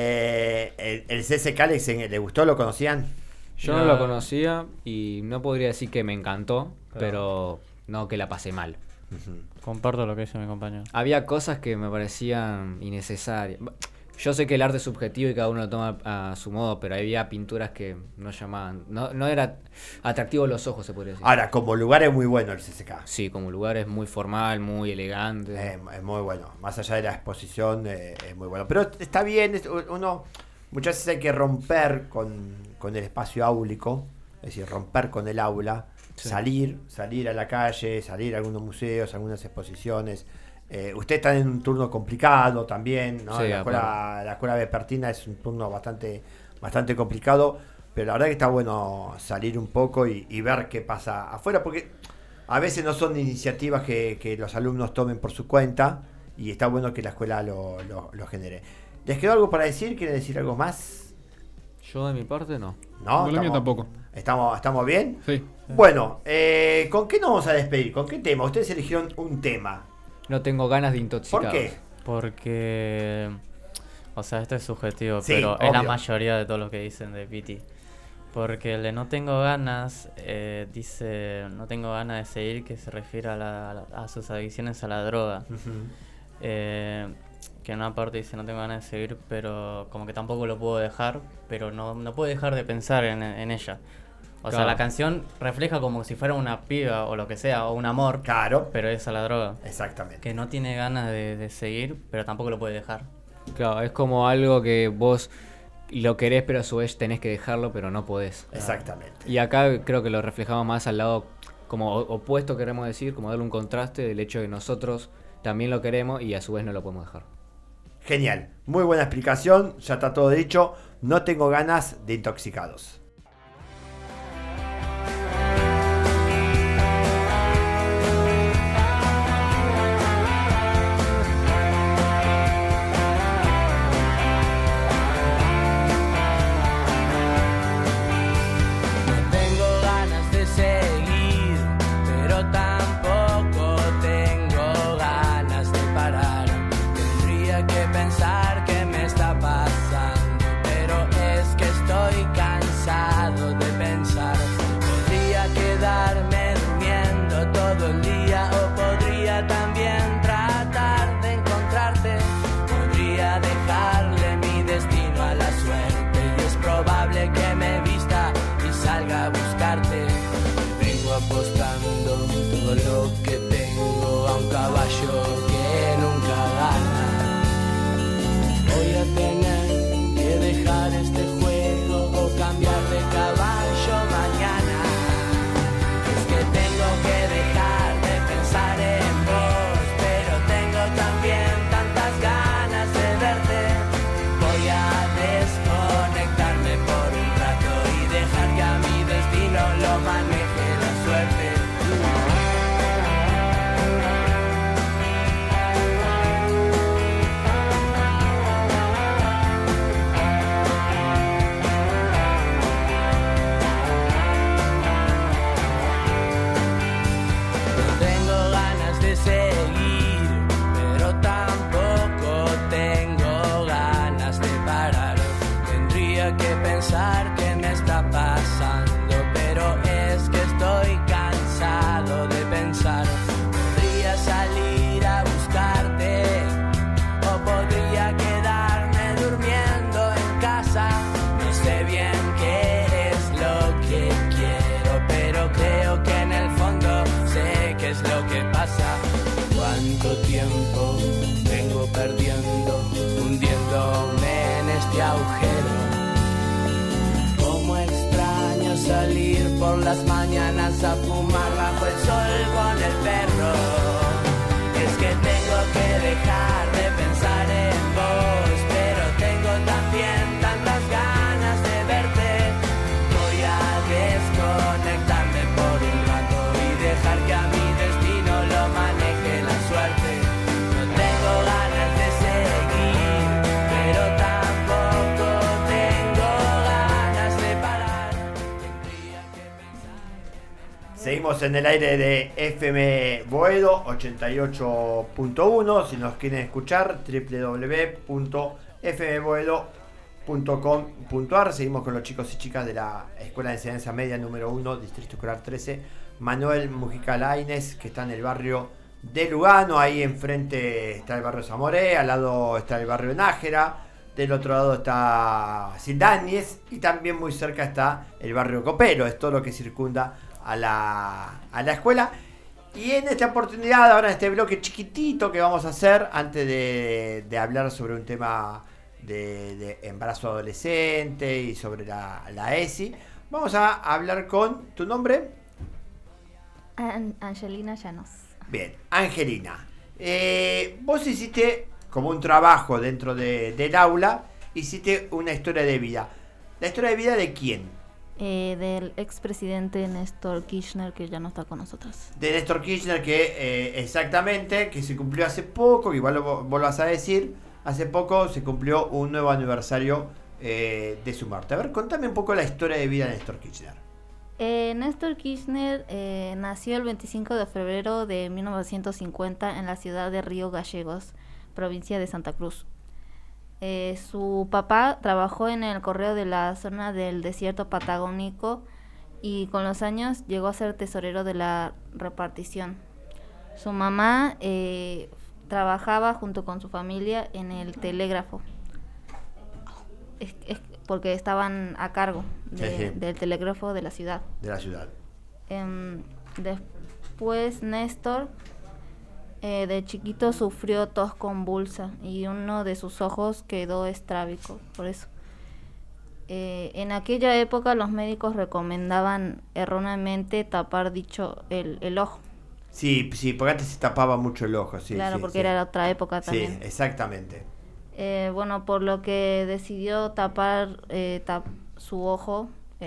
¿El CCK le gustó? ¿Lo conocían? Yo no lo conocía y no podría decir que me encantó, pero no que la pasé mal. Comparto lo que dice mi compañero. Había cosas que me parecían innecesarias. Yo sé que el arte es subjetivo y cada uno lo toma a su modo, pero había pinturas que no llamaban, no era atractivo a los ojos, se podría decir. Ahora, como lugar es muy bueno el CCK. Sí, como lugar es muy formal, muy elegante. Es muy bueno, más allá de la exposición es muy bueno. Pero está bien, uno muchas veces hay que romper con el espacio áulico, es decir, romper con el aula, sí. salir a la calle, salir a algunos museos, algunas exposiciones. Ustedes están en un turno complicado también, ¿no? Sí, la escuela vespertina es un turno bastante complicado, pero la verdad que está bueno salir un poco y ver qué pasa afuera, porque a veces no son iniciativas que los alumnos tomen por su cuenta y está bueno que la escuela lo genere. ¿Les quedó algo para decir? ¿Quieren decir algo más? Yo de mi parte no. No, la mía tampoco. ¿Estamos bien? Sí. Bueno, ¿con qué nos vamos a despedir? ¿Con qué tema? Ustedes eligieron un tema. No tengo ganas de intoxicar. ¿Por qué? Porque, o sea, esto es subjetivo, sí, pero obvio. Es la mayoría de todo lo que dicen de Piti. Porque el de no tengo ganas, dice, no tengo ganas de seguir, que se refiere a sus adicciones a la droga. Uh-huh. Que en una parte dice, no tengo ganas de seguir, pero como que tampoco lo puedo dejar, pero no puedo dejar de pensar en ella. O sea, la canción refleja como si fuera una piba o lo que sea, o un amor. Claro. Pero es a la droga. Exactamente. Que no tiene ganas de seguir, pero tampoco lo puede dejar. Claro, es como algo que vos lo querés, pero a su vez tenés que dejarlo, pero no podés. Exactamente. Y acá creo que lo reflejamos más al lado como opuesto, queremos decir, como darle un contraste del hecho de que nosotros también lo queremos y a su vez no lo podemos dejar. Genial. Muy buena explicación. Ya está todo dicho. No tengo ganas de intoxicados. Pensar que me está pasando, pero es que estoy cansado. a buscarte. Vengo apostando todo lo que tengo a un caballo que nunca gana. Voy a tener que dejar este juego o cambiar de caballo mañana. Es que tengo que dejar de pensar en vos, pero tengo también tantas ganas de verte. Voy a desconectarme por un rato y dejar que a mi destino lo maneje la suerte. Seguir, pero tampoco tengo ganas de parar. Tendría que pensar qué me está pasando, pero es que estoy cansado de pensar. Podría salir a buscarte o podría quedarme durmiendo en casa. No sé bien qué es lo que quiero, pero creo que en el fondo sé qué es lo que pasa. Cuánto tiempo vengo perdiendo, hundiéndome en este agujero. Cómo extraño salir por las mañanas a fumar bajo el sol con el perro. Es que tengo que dejar de pensar en vos, pero tengo también tantas ganas de verte. Voy a desconectarme por un rato y dejar que a mi destino lo maneje la suerte. No tengo ganas de seguir, pero tampoco tengo ganas de parar. Seguimos en el aire de FM Boedo 88.1. Si nos quieren escuchar, www.fmboedo.com.ar. Seguimos con los chicos y chicas de la Escuela de Enseñanza Media número 1, Distrito Escolar 13, Manuel Mujica Lainez, que está en el barrio de Lugano. Ahí enfrente está el barrio Zamoré, al lado está el barrio Nájera, del otro lado está Sildáñez y también muy cerca está el barrio Copelo. Es todo lo que circunda a la escuela. Y en esta oportunidad, ahora en este bloque chiquitito que vamos a hacer, antes de hablar sobre un tema de embarazo adolescente y sobre la ESI, vamos a hablar con tu nombre. Angelina Llanos. Bien, Angelina. Vos hiciste como un trabajo dentro del aula, hiciste una historia de vida. ¿La historia de vida de quién? Del expresidente Néstor Kirchner, que ya no está con nosotros. De Néstor Kirchner, que exactamente, que se cumplió hace poco, que igual vos lo vas a decir, hace poco se cumplió un nuevo aniversario de su muerte. A ver, contame un poco la historia de vida de Néstor Kirchner. Néstor Kirchner nació el 25 de febrero de 1950 en la ciudad de Río Gallegos, provincia de Santa Cruz. Su papá trabajó en el correo de la zona del desierto patagónico y con los años llegó a ser tesorero de la repartición. Su mamá trabajaba junto con su familia en el telégrafo, porque estaban a cargo del telégrafo de la ciudad. Después Néstor de chiquito sufrió tos convulsa y uno de sus ojos quedó estrábico, por eso. En aquella época los médicos recomendaban erróneamente tapar el ojo. Sí, porque antes se tapaba mucho el ojo. Sí, claro, porque era otra época también. Sí, exactamente. Bueno, por lo que decidió tapar su ojo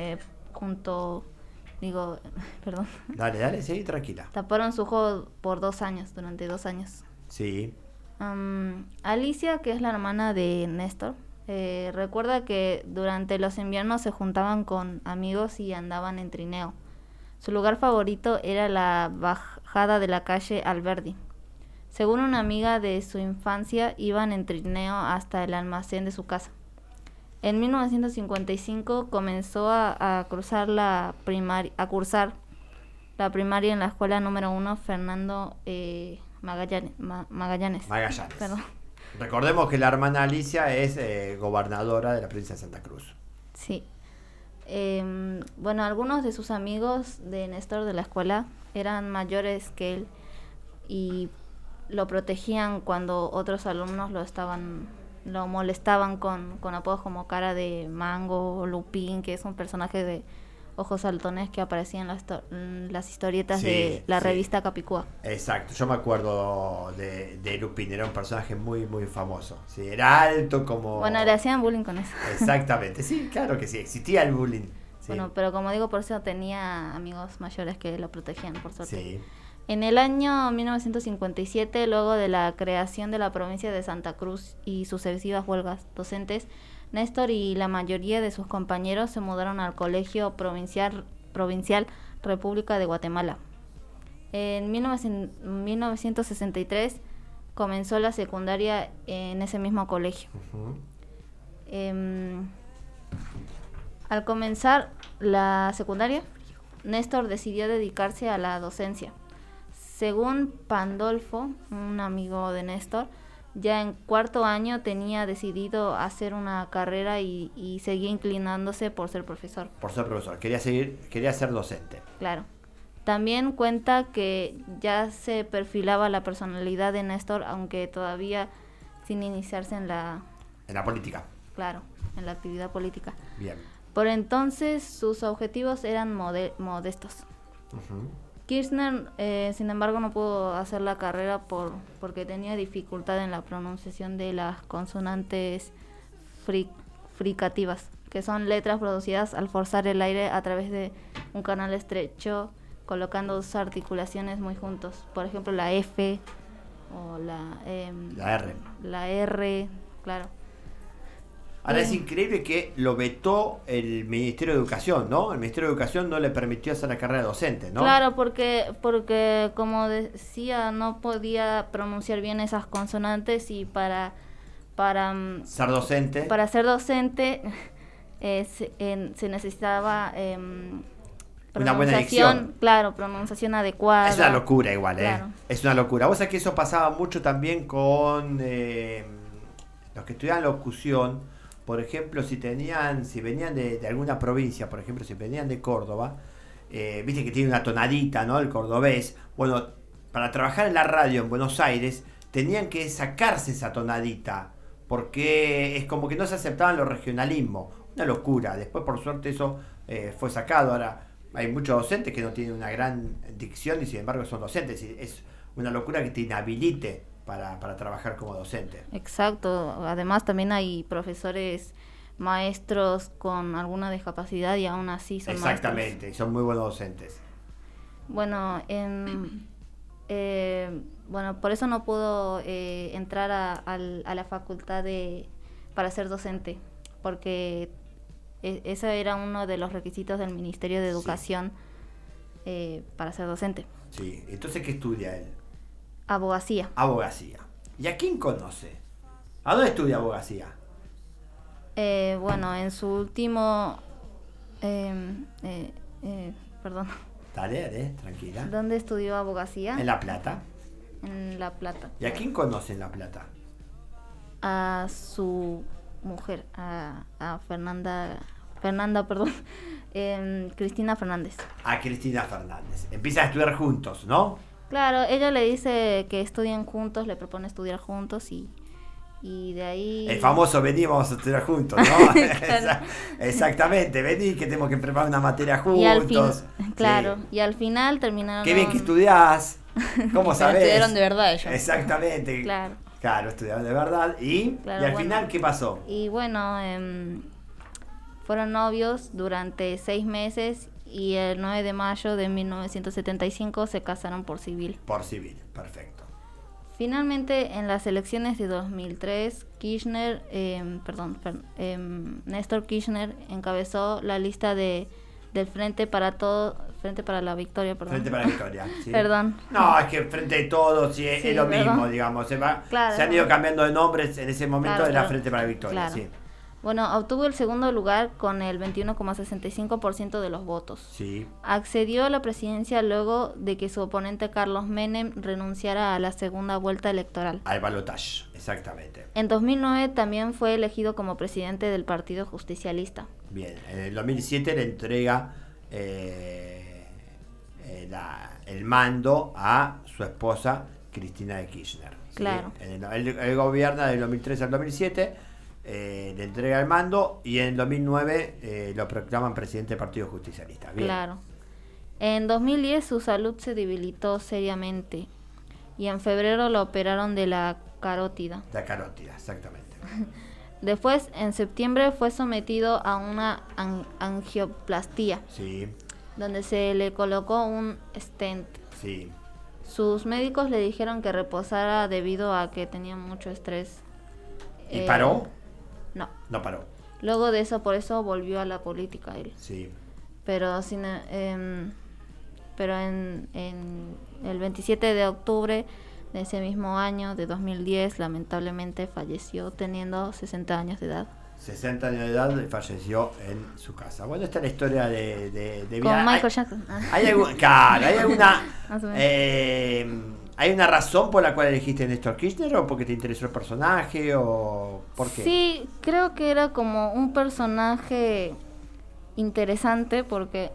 perdón. Dale, sí, tranquila. Taparon su ojo por durante 2 años. Sí. Alicia, que es la hermana de Néstor, recuerda que durante los inviernos se juntaban con amigos y andaban en trineo. Su lugar favorito era la bajada de la calle Alberdi. Según una amiga de su infancia, iban en trineo hasta el almacén de su casa. En 1955 comenzó a cursar la primaria en la escuela número 1 Fernando Magallanes. Perdón. Recordemos que la hermana Alicia es gobernadora de la provincia de Santa Cruz. Sí. Bueno, algunos de sus amigos de Néstor de la escuela eran mayores que él y lo protegían cuando otros alumnos lo molestaban con apodos como Cara de Mango o Lupín, que es un personaje de ojos saltones que aparecía en las historietas de la revista Capicúa. Exacto, yo me acuerdo de Lupín, era un personaje muy muy famoso. Sí, era alto como... Bueno, le hacían bullying con eso. Exactamente, sí, claro que sí, existía el bullying. Sí. Bueno, pero como digo, por eso tenía amigos mayores que lo protegían, por suerte. Sí. En el año 1957, luego de la creación de la provincia de Santa Cruz y sucesivas huelgas docentes, Néstor y la mayoría de sus compañeros se mudaron al Colegio Provincial República de Guatemala. En 1963 comenzó la secundaria en ese mismo colegio. Al comenzar la secundaria, Néstor decidió dedicarse a la docencia. Según Pandolfo, un amigo de Néstor, ya en cuarto año tenía decidido hacer una carrera y seguía inclinándose por ser profesor. Por ser profesor, quería ser docente. Claro. También cuenta que ya se perfilaba la personalidad de Néstor, aunque todavía sin iniciarse en la política. Claro, en la actividad política. Bien. Por entonces sus objetivos eran modestos. Kirchner, sin embargo, no pudo hacer la carrera porque tenía dificultad en la pronunciación de las consonantes fricativas, que son letras producidas al forzar el aire a través de un canal estrecho, colocando dos articulaciones muy juntos. Por ejemplo, la F o la R. La R, claro. Ahora es increíble que lo vetó el Ministerio de Educación, ¿no? El Ministerio de Educación no le permitió hacer la carrera docente, ¿no? Claro, porque como decía, no podía pronunciar bien esas consonantes y para ser docente. Para ser docente se necesitaba una buena dicción. Claro, pronunciación adecuada. Es una locura igual, claro. Es una locura. Vos sabés que eso pasaba mucho también con los que estudiaban locución. Por ejemplo, si venían de alguna provincia, por ejemplo, si venían de Córdoba, viste que tiene una tonadita, ¿no? El cordobés. Bueno, para trabajar en la radio en Buenos Aires, tenían que sacarse esa tonadita, porque es como que no se aceptaban los regionalismos. Una locura. Después, por suerte, eso fue sacado. Ahora, hay muchos docentes que no tienen una gran dicción y, sin embargo, son docentes. Y es una locura que te inhabilite para trabajar como docente. Exacto. Además también hay profesores maestros con alguna discapacidad y aún así son exactamente, maestros. Y son muy buenos docentes. Bueno, por eso no pudo entrar a la facultad para ser docente, porque ese era uno de los requisitos del Ministerio de Educación para ser docente. Sí, entonces ¿qué estudia él? Abogacía. ¿Y a quién conoce? ¿A dónde estudia abogacía? En su último... perdón. Dale, tranquila. ¿Dónde estudió abogacía? En La Plata. En La Plata. ¿Y a quién conoce en La Plata? A su mujer, a Fernanda, Cristina Fernández. A Cristina Fernández. Empiezan a estudiar juntos, ¿no? Claro, ella le dice que estudien juntos, le propone estudiar juntos y de ahí... El famoso vení, vamos a estudiar juntos, ¿no? Claro. Exactamente, vení que tenemos que preparar una materia juntos. Y al final terminaron... Qué bien que estudiás, ¿cómo sabés? Estudiaron de verdad ellos. Exactamente. Claro, estudiaron de verdad. Y al final, ¿qué pasó? Y bueno, fueron novios durante 6 meses y el 9 de mayo de 1975 se casaron por civil. Por civil, perfecto. Finalmente, en las elecciones de 2003, Néstor Kirchner encabezó la lista del Frente para la Victoria, Frente para la Victoria, sí. Perdón. No, es que Frente de Todos es lo mismo, digamos. Se han ido cambiando de nombres en ese momento de la Frente para la Victoria, sí. Bueno, obtuvo el segundo lugar con el 21,65% de los votos. Sí. Accedió a la presidencia luego de que su oponente Carlos Menem renunciara a la segunda vuelta electoral. Al balotaje, exactamente. En 2009 también fue elegido como presidente del Partido Justicialista. Bien, en el 2007 le entrega el mando a su esposa Cristina de Kirchner. ¿Sí? Claro. Él gobierna del 2003 al 2007. Le entrega el mando y en 2009 lo proclaman presidente del Partido Justicialista. Bien. Claro. En 2010 su salud se debilitó seriamente y en febrero lo operaron de la carótida. La carótida, exactamente. Después, en septiembre, fue sometido a una angioplastía. Sí. Donde se le colocó un stent. Sí. Sus médicos le dijeron que reposara debido a que tenía mucho estrés. ¿Y paró? No. No paró. Luego de eso, por eso volvió a la política él. Sí. Pero en el 27 de octubre de ese mismo año, de 2010, lamentablemente falleció teniendo 60 años de edad. 60 años de edad y falleció en su casa. Bueno, esta es la historia de vida. Con Michael Jackson. ¿Hay alguna ¿hay una razón por la cual elegiste Néstor Kirchner o porque te interesó el personaje o por qué? Sí, creo que era como un personaje interesante porque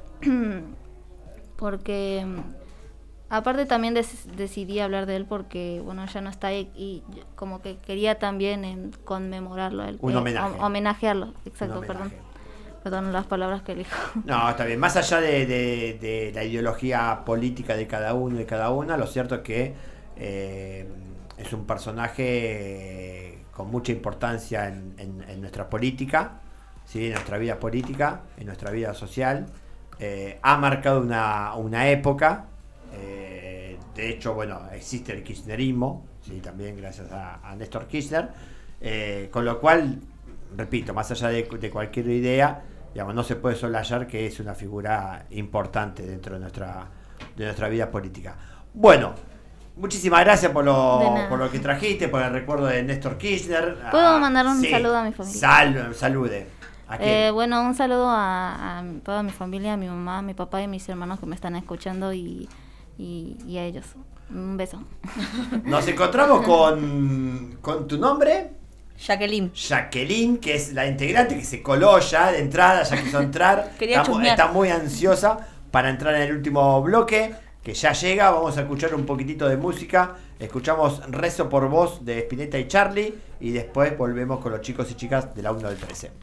aparte también decidí hablar de él porque bueno, ya no está ahí y como que quería también conmemorarlo a él. Un homenaje. Homenajearlo, exacto, perdón las palabras que elijo. No, está bien. Más allá de la ideología política de cada uno y cada una, lo cierto es que es un personaje con mucha importancia en nuestra política, ¿sí? En nuestra vida política, en nuestra vida social. Ha marcado una época. De hecho, bueno, existe el kirchnerismo, ¿sí? También gracias a Néstor Kirchner. Con lo cual, repito, más allá de cualquier idea, digamos, no se puede soslayar que es una figura importante dentro de nuestra vida política. Bueno, muchísimas gracias por lo que trajiste, por el recuerdo de Néstor Kirchner. ¿Puedo mandar un saludo a mi familia? Salude. Bueno, un saludo a toda mi familia, a mi mamá, a mi papá y a mis hermanos que me están escuchando y a ellos. Un beso. Nos encontramos con tu nombre. Jacqueline, que es la integrante que se coló ya de entrada, ya quiso entrar. Está muy ansiosa para entrar en el último bloque, que ya llega. Vamos a escuchar un poquitito de música. Escuchamos Rezo por Vos de Spinetta y Charlie y después volvemos con los chicos y chicas de la 1 del 13.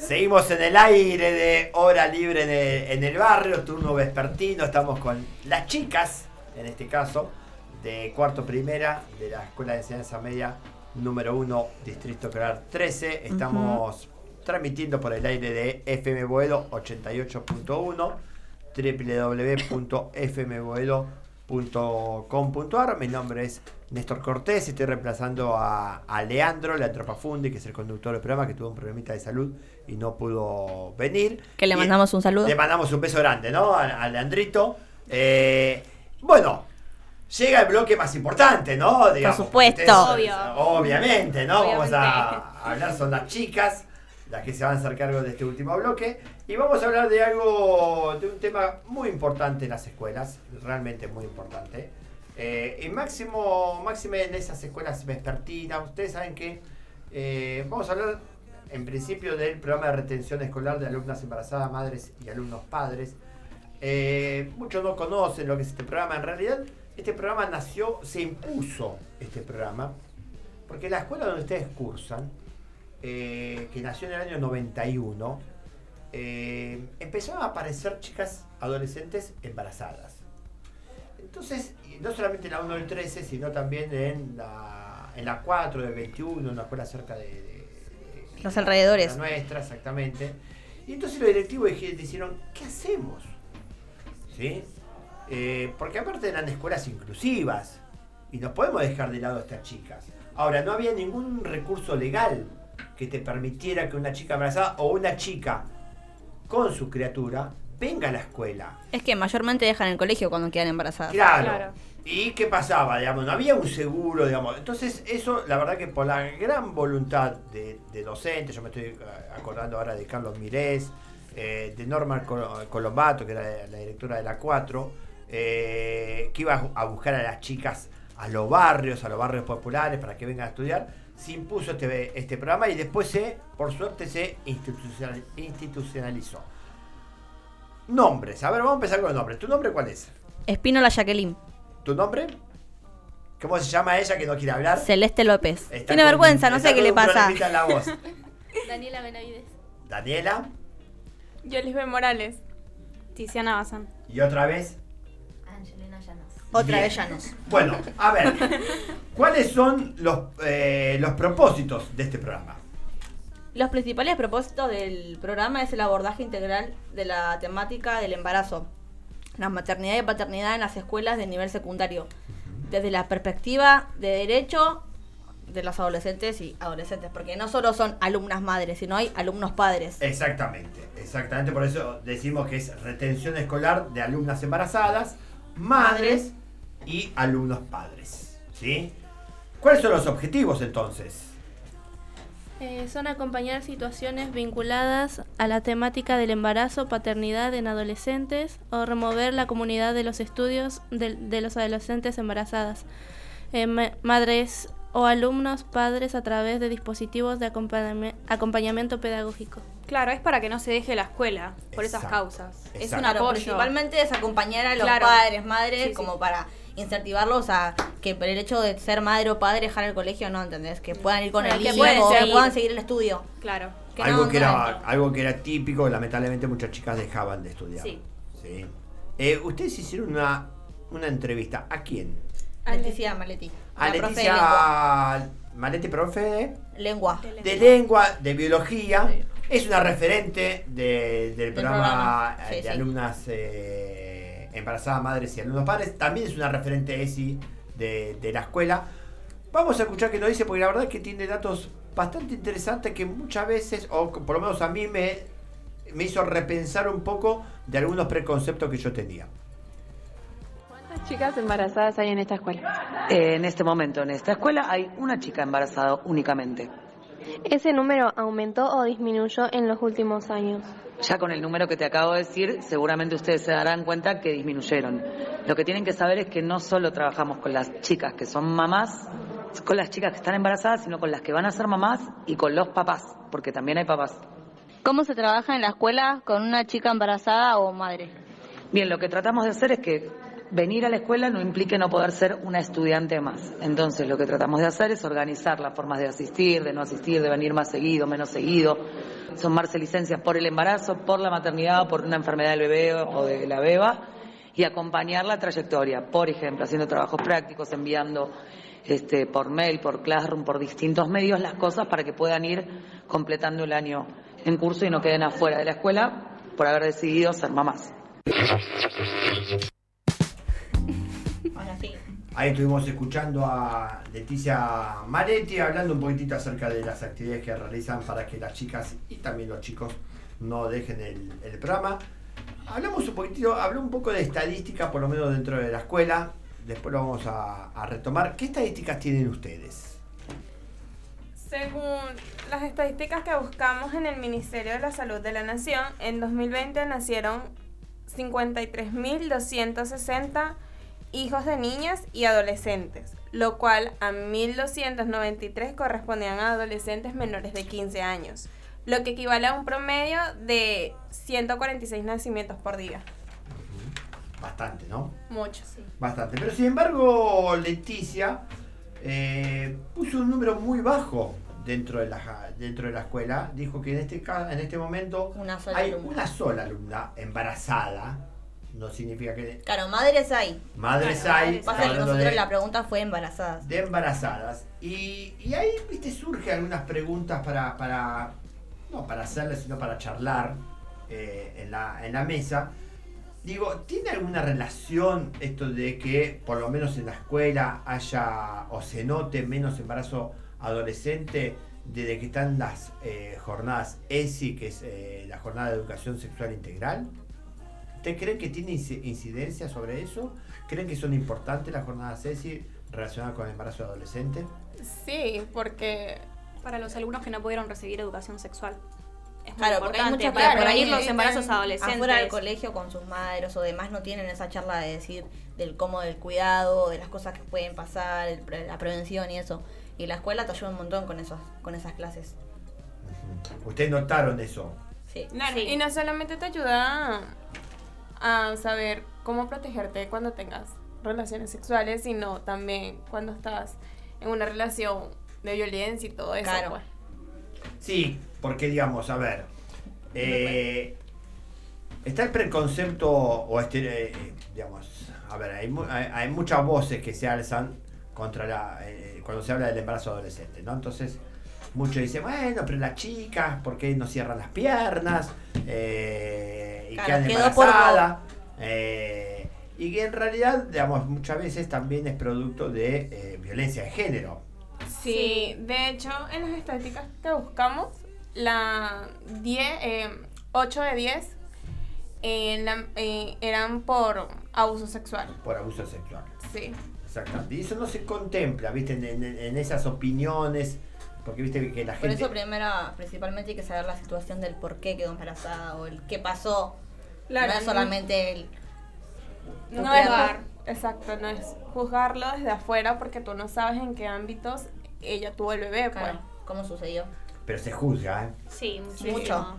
Seguimos en el aire de Hora Libre en el barrio, turno vespertino. Estamos con las chicas, en este caso, de cuarto primera de la Escuela de Enseñanza Media número 1, Distrito Escolar 13. Estamos transmitiendo por el aire de FM Boedo 88.1, www.fmboedo.com.ar. Mi nombre es Néstor Cortés, estoy reemplazando a Leandro Pafundi, que es el conductor del programa, que tuvo un problemita de salud y no pudo venir. Que le mandamos un saludo. Le mandamos un beso grande, ¿no? A Leandrito. Bueno, llega el bloque más importante, ¿no? Digamos, por supuesto. Ustedes, obviamente, ¿no? Obviamente. Vamos a hablar, son las chicas las que se van a hacer cargo de este último bloque. Y vamos a hablar de un tema muy importante en las escuelas, realmente muy importante. Y máxime en esas escuelas vespertinas. Ustedes saben que vamos a hablar en principio del programa de retención escolar de alumnas embarazadas, madres y alumnos padres. Muchos no conocen lo que es este programa. En realidad, este programa se impuso este programa, porque la escuela donde ustedes cursan, que nació en el año 91, empezaron a aparecer chicas adolescentes embarazadas. Entonces, no solamente en la 1 del 13, sino también en la 4 del 21, una escuela cerca de los alrededores. La nuestra, exactamente. Y entonces los directivos dijeron, ¿qué hacemos? ¿Sí? Porque aparte eran escuelas inclusivas y no podemos dejar de lado a estas chicas. Ahora, no había ningún recurso legal que te permitiera que una chica embarazada o una chica con su criatura venga a la escuela. Es que mayormente dejan el colegio cuando quedan embarazadas. Claro. ¿Y qué pasaba? Digamos, no había un seguro, digamos. Entonces, eso, la verdad que por la gran voluntad de docentes, yo me estoy acordando ahora de Carlos Mirés, de Norma Colombato, que era la directora de la 4, que iba a buscar a las chicas a los barrios populares para que vengan a estudiar. Se impuso este programa y después por suerte se institucionalizó. Nombres, a ver, vamos a empezar con los nombres. ¿Tu nombre cuál es? Espínola Jacqueline. ¿Tu nombre? ¿Cómo se llama ella que no quiere hablar? Celeste López. Tiene vergüenza, no sé qué le pasa. La voz. Daniela Benavides. Daniela. Yolisbe Morales. Tiziana Bazán. ¿Y otra vez? Angelina Llanos. Otra vez Llanos. Bueno, a ver, ¿cuáles son los propósitos de este programa? Los principales propósitos del programa es el abordaje integral de la temática del embarazo, la maternidad y paternidad en las escuelas de nivel secundario, desde la perspectiva de derecho de los adolescentes y adolescentes, porque no solo son alumnas madres, sino hay alumnos padres. Exactamente, por eso decimos que es retención escolar de alumnas embarazadas, madres y alumnos padres, ¿sí? ¿Cuáles son los objetivos entonces? Son acompañar situaciones vinculadas a la temática del embarazo, paternidad en adolescentes o remover la comunidad de los estudios de los adolescentes embarazadas, madres o alumnos padres a través de dispositivos de acompañamiento pedagógico. Claro, es para que no se deje la escuela por esas causas. Es un Claro, apoyo. principalmente es acompañar a los padres, madres, como para incentivarlos a que por el hecho de ser madre o padre dejar el colegio, no, ¿entendés? Que puedan ir con el hijo, que puedan seguir el estudio. Claro. Algo que era típico, lamentablemente muchas chicas dejaban de estudiar. Sí. Ustedes hicieron una entrevista. ¿A quién? A Leticia Maletti. A Leticia Maletti, profe de lengua. De lengua, de biología. Sí. Es una referente del programa de alumnas embarazadas, madres y alumnos padres. También es una referente ESI de la escuela. Vamos a escuchar qué nos dice, porque la verdad es que tiene datos bastante interesantes que muchas veces, o por lo menos a mí me hizo repensar un poco de algunos preconceptos que yo tenía. ¿Cuántas chicas embarazadas hay en esta escuela? En este momento, en esta escuela, hay una chica embarazada únicamente. ¿Ese número aumentó o disminuyó en los últimos años? Ya con el número que te acabo de decir, seguramente ustedes se darán cuenta que disminuyeron. Lo que tienen que saber es que no solo trabajamos con las chicas que son mamás, con las chicas que están embarazadas, sino con las que van a ser mamás y con los papás, porque también hay papás. ¿Cómo se trabaja en la escuela con una chica embarazada o madre? Bien, lo que tratamos de hacer es que venir a la escuela no implique no poder ser una estudiante más. Entonces lo que tratamos de hacer es organizar las formas de asistir, de no asistir, de venir más seguido, menos seguido. tomarse licencias por el embarazo, por la maternidad, por una enfermedad del bebé o de la beba, y acompañar la trayectoria, por ejemplo, haciendo trabajos prácticos, enviando por mail, por Classroom, por distintos medios las cosas para que puedan ir completando el año en curso y no queden afuera de la escuela por haber decidido ser mamás. Ahí estuvimos escuchando a Leticia Maretti hablando un poquitito acerca de las actividades que realizan para que las chicas y también los chicos no dejen el programa. Habló un poco de estadística, por lo menos dentro de la escuela. Después lo vamos a retomar. ¿Qué estadísticas tienen ustedes? Según las estadísticas que buscamos en el Ministerio de la Salud de la Nación, en 2020 nacieron 53.260 hijos de niñas y adolescentes, lo cual a 1.293 correspondían a adolescentes menores de 15 años, lo que equivale a un promedio de 146 nacimientos por día. Bastante, ¿no? Mucho, sí. Bastante. Pero sin embargo, Leticia puso un número muy bajo dentro de la escuela. Dijo que en este momento hay una sola alumna embarazada. No significa que... Claro, madres hay. Madres hay. Pasa que nosotros la pregunta fue embarazadas. De embarazadas. Y ahí, viste, surge algunas preguntas para no para hacerles, sino para charlar en la mesa. Digo, ¿tiene alguna relación esto de que por lo menos en la escuela haya o se note menos embarazo adolescente desde que están las jornadas ESI, que es la jornada de educación sexual integral? ¿Ustedes creen que tiene incidencia sobre eso? ¿Creen que son importantes las jornadas ESI relacionadas con el embarazo adolescente? Sí, porque para los alumnos que no pudieron recibir educación sexual. Es muy claro, porque hay importante muchos para que prevenir los embarazos adolescentes. Afuera del colegio con sus madres o demás no tienen esa charla de decir del cuidado, de las cosas que pueden pasar, la prevención y eso. Y la escuela te ayuda un montón con esas clases. ¿Ustedes notaron eso? Sí. Sí. Y no solamente te ayuda a saber cómo protegerte cuando tengas relaciones sexuales, sino también cuando estás en una relación de violencia y todo eso. Claro. Pues. Sí, porque digamos, a ver, está el preconcepto o digamos, a ver, hay muchas voces que se alzan contra cuando se habla del embarazo adolescente, ¿no? Entonces, muchos dicen, bueno, pero las chicas, ¿por qué no cierran las piernas? Y quedan embarazadas. Y que en realidad, digamos, muchas veces también es producto de violencia de género. Sí, de hecho, en las estadísticas que buscamos, 8 de 10 eran por abuso sexual. Por abuso sexual. Sí. Exactamente. Y eso no se contempla, ¿viste? En esas opiniones, porque viste que la gente... Por eso principalmente hay que saber la situación del por qué quedó embarazada o el qué pasó. Claro, no es solamente el... No es exacto, no es juzgarlo desde afuera porque tú no sabes en qué ámbitos ella tuvo el bebé, claro, pues. ¿Cómo sucedió? Pero se juzga, ¿eh? Sí, mucho.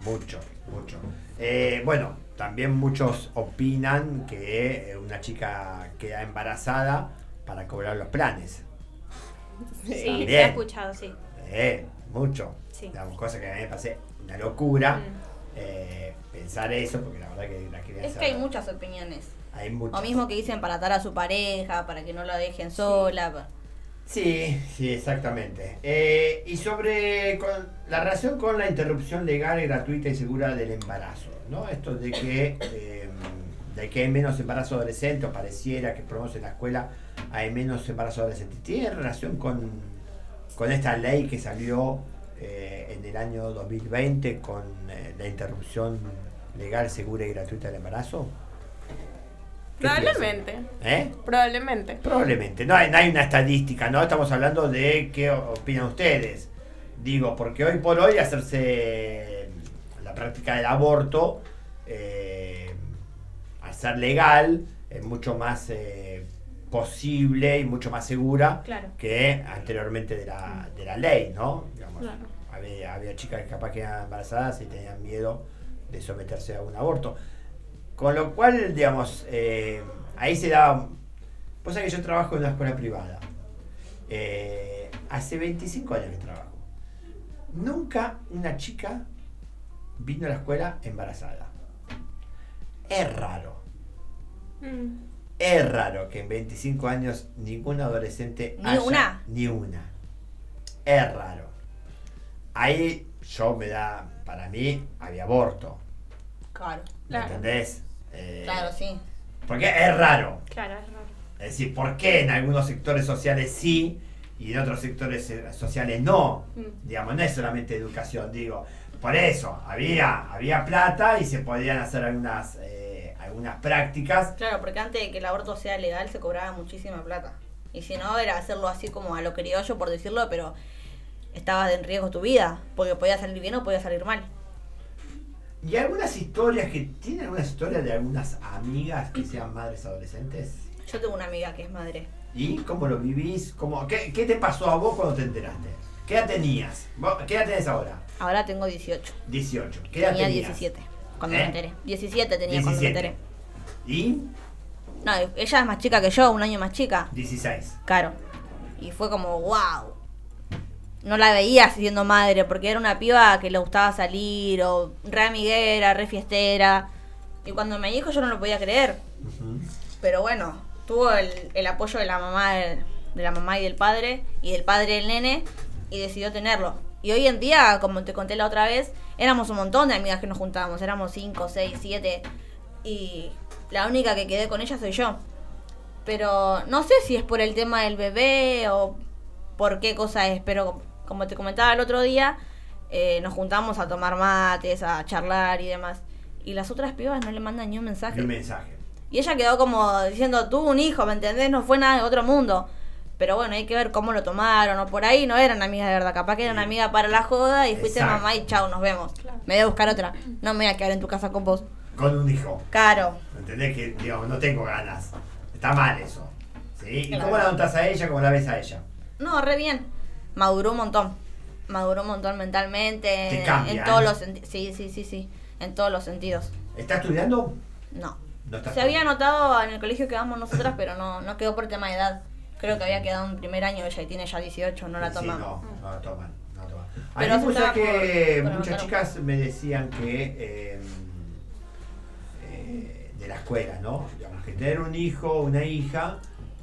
Bueno, también muchos opinan que una chica queda embarazada para cobrar los planes. Sí, se ha escuchado, sí. Mucho. Sí. Digamos, cosa que a mí me parece una locura pensar eso, porque la verdad que la crianza... Es que hay muchas opiniones. Hay muchas. O mismo que dicen para atar a su pareja, para que no la dejen sola. Sí, exactamente. Y sobre la relación con la interrupción legal, gratuita y segura del embarazo, ¿no? Esto de que hay menos embarazo adolescente, o pareciera que por lo menos en la escuela hay menos embarazo adolescente. ¿Tiene relación con esta ley que salió en el año 2020 con la interrupción legal, segura y gratuita del embarazo? Probablemente. Probablemente. No hay una estadística, ¿no? Estamos hablando de qué opinan ustedes. Digo, porque hoy por hoy hacerse la práctica del aborto, al ser legal, es mucho más posible y mucho más segura que anteriormente de la ley, ¿no? Digamos, había chicas que capaz quedaban embarazadas y tenían miedo de someterse a un aborto. Con lo cual, digamos, ahí se da... Vos sabés que yo trabajo en una escuela privada. Hace 25 años que trabajo. Nunca una chica vino a la escuela embarazada. Es raro. Es raro que en 25 años ningún adolescente ni una. Es raro. Ahí para mí había aborto. Claro. ¿Me entendés? Claro, sí. Porque es raro. Claro, es raro. Es decir, ¿por qué en algunos sectores sociales sí y en otros sectores sociales no? Digamos, no es solamente educación, digo. Por eso, había plata y se podían hacer algunas prácticas. Claro, porque antes de que el aborto sea legal se cobraba muchísima plata. Y si no, era hacerlo así como a lo criollo, por decirlo, pero estaba en riesgo tu vida, porque podía salir bien o podía salir mal. ¿Y algunas historias tienen algunas historias de algunas amigas que sean madres adolescentes? Yo tengo una amiga que es madre. ¿Y cómo lo vivís? ¿Qué te pasó a vos cuando te enteraste? ¿Qué edad tenías? ¿Qué edad tenés ahora? Ahora tengo 18. 18. ¿Qué edad tenía tenías? 17 cuando me enteré. 17 tenía cuando me enteré. ¿Y? No, ella es más chica que yo, un año más chica. 16. Claro. Y fue como, wow. No la veía siendo madre, porque era una piba que le gustaba salir, o re amiguera, re fiestera. Y cuando me dijo yo no lo podía creer. Pero bueno, tuvo el apoyo de la mamá y del padre del nene, y decidió tenerlo. Y hoy en día, como te conté la otra vez, éramos un montón de amigas que nos juntábamos, éramos 5, 6, 7, y la única que quedé con ella soy yo. Pero no sé si es por el tema del bebé o por qué cosa es, pero como te comentaba el otro día, nos juntamos a tomar mates, a charlar y demás. Y las otras pibas no le mandan ni un mensaje. Ni un mensaje. Y ella quedó como diciendo, tuvo un hijo, ¿me entendés? No fue nada de otro mundo. Pero bueno, hay que ver cómo lo tomaron, o por ahí no eran amigas de verdad. Capaz que eran amigas para la joda y fuiste mamá y chau, nos vemos. Claro. Me voy a buscar otra. No me voy a quedar en tu casa con vos. Con un hijo. Claro. ¿Me entendés? Que, digamos, no tengo ganas. Está mal eso. ¿Sí? ¿Y claro. cómo la notas a ella? ¿Cómo la ves a ella? No, re bien. Maduró un montón mentalmente. Te cambia, en todos los sentidos. Sí. En todos los sentidos. ¿Está estudiando? No. No está Se había anotado en el colegio que vamos nosotras, pero no quedó por tema de edad. Creo que había quedado en primer año, ella y tiene ya 18, no la toma. Sí, no la toman. Pero a mí me que por muchas chicas me decían que de la escuela, ¿no? Digamos que tener un hijo o una hija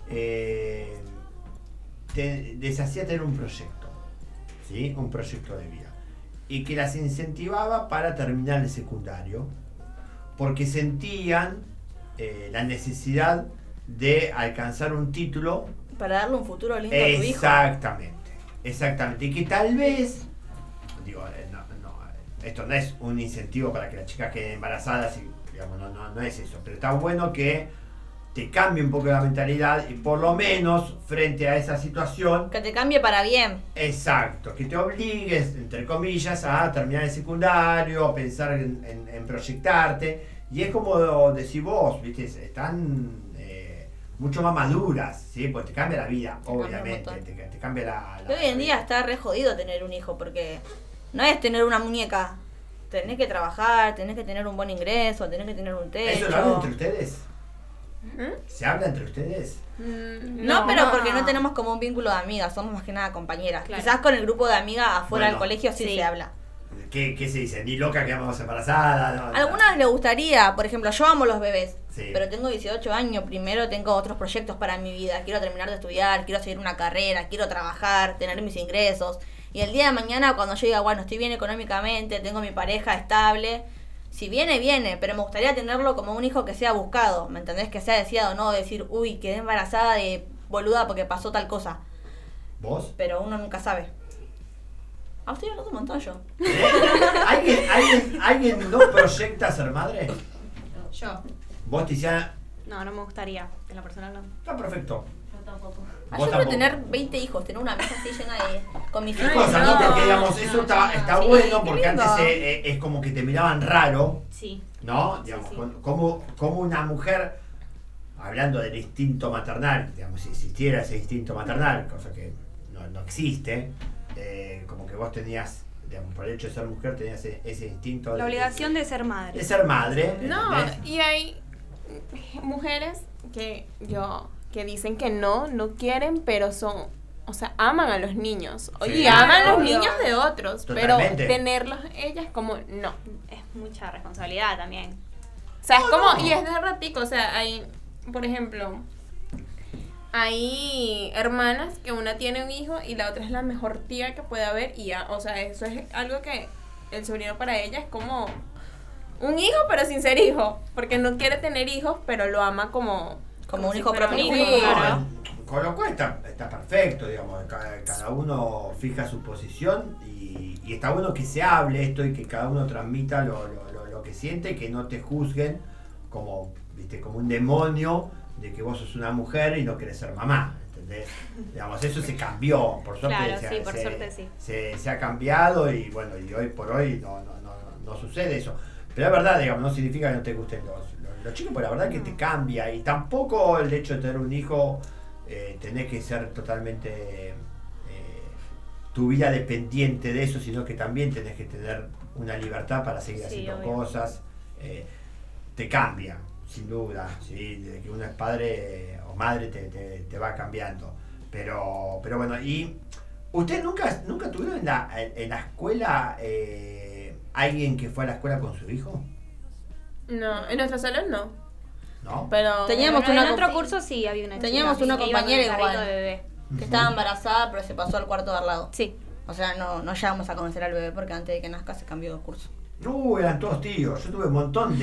les hacía tener un proyecto, ¿sí? Un proyecto de vida. Y que las incentivaba para terminar el secundario, porque sentían la necesidad de alcanzar un título para darle un futuro lindo a tu hijo. Exactamente. Y que tal vez, digo, esto no es un incentivo para que las chicas queden embarazadas, y, digamos, no es eso, pero está bueno que te cambie un poco la mentalidad y por lo menos frente a esa situación que te cambie para bien. Exacto, que te obligues, entre comillas, a terminar el secundario, a pensar en proyectarte. Y es como decís vos, ¿viste? Están mucho más maduras, ¿sí? Pues te cambia la vida, obviamente. Te cambia la hoy en día está re jodido tener un hijo, porque no es tener una muñeca. Tenés que trabajar, tenés que tener un buen ingreso, tenés que tener un techo. ¿Eso lo hablan entre ustedes? ¿Se habla entre ustedes? No, pero porque no tenemos como un vínculo de amigas, somos más que nada compañeras. Claro. Quizás con el grupo de amigas afuera del colegio sí se habla. ¿Qué se dice? ¿Ni loca quedamos embarazadas? No, algunas les gustaría, por ejemplo, yo amo los bebés, sí. Pero tengo 18 años, primero tengo otros proyectos para mi vida, quiero terminar de estudiar, quiero seguir una carrera, quiero trabajar, tener mis ingresos. Y el día de mañana cuando yo diga, bueno, estoy bien económicamente, tengo mi pareja estable, si viene, pero me gustaría tenerlo como un hijo que sea buscado, ¿me entendés? Que sea deseado, no decir, uy, quedé embarazada de boluda porque pasó tal cosa. ¿Vos? Pero uno nunca sabe. Estoy hablando un montón yo. ¿Alguien no proyecta ser madre? Yo. ¿Vos, Tiziana? No me gustaría. En la personal no. Está perfecto. Yo tampoco. Yo quiero tener 20 hijos, tener una mesa así llena de... con mis hijos. No, porque digamos, eso está bueno, porque antes es como que te miraban raro. Sí. ¿No? Digamos, sí. Como una mujer, hablando del instinto maternal, digamos, si existiera ese instinto maternal, cosa que no existe, como que vos tenías, digamos, por el hecho de ser mujer, tenías ese instinto. La obligación de ser madre. De ser madre. No, y hay mujeres que dicen que no quieren, pero son o sea, aman a los niños. Oye, Sí. aman a los Obvio. niños de otros, Totalmente. pero tenerlos ellas como, no. Es mucha responsabilidad también. O sea, es como, y es de ratico, o sea, hay, por ejemplo, hay hermanas que una tiene un hijo y la otra es la mejor tía que puede haber y ya, o sea, eso es algo que el sobrino para ella es como un hijo pero sin ser hijo, porque no quiere tener hijos, pero lo ama como un si hijo fuera propio. un Sí, hijo. claro. Con lo cual está perfecto, digamos, cada uno fija su posición y está bueno que se hable esto y que cada uno transmita lo que siente y que no te juzguen como, ¿viste? Como un demonio de que vos sos una mujer y no querés ser mamá, ¿entendés? Digamos, eso se cambió, por suerte, Claro, sí, por suerte sí. se ha cambiado y bueno, y hoy por hoy no sucede eso. Pero es verdad, digamos, no significa que no te gusten los chicos, pero la verdad que te cambia y tampoco el hecho de tener un hijo tenés que ser totalmente tu vida dependiente de eso, sino que también tenés que tener una libertad para seguir haciendo obvio. cosas. Te cambia, sin duda, ¿sí? Desde que uno es padre o madre te va cambiando. Pero bueno, ¿y ustedes nunca tuvieron en la escuela alguien que fue a la escuela con su hijo? No, en nuestro salón no. ¿No? Pero Teníamos en una otro curso sí había una Teníamos chica una que iba con el compañera carrito igual, de bebé. que estaba embarazada, pero se pasó al cuarto de al lado. Sí. O sea, no llegamos a conocer al bebé porque antes de que nazca se cambió de curso. Eran todos tíos. Yo tuve un montón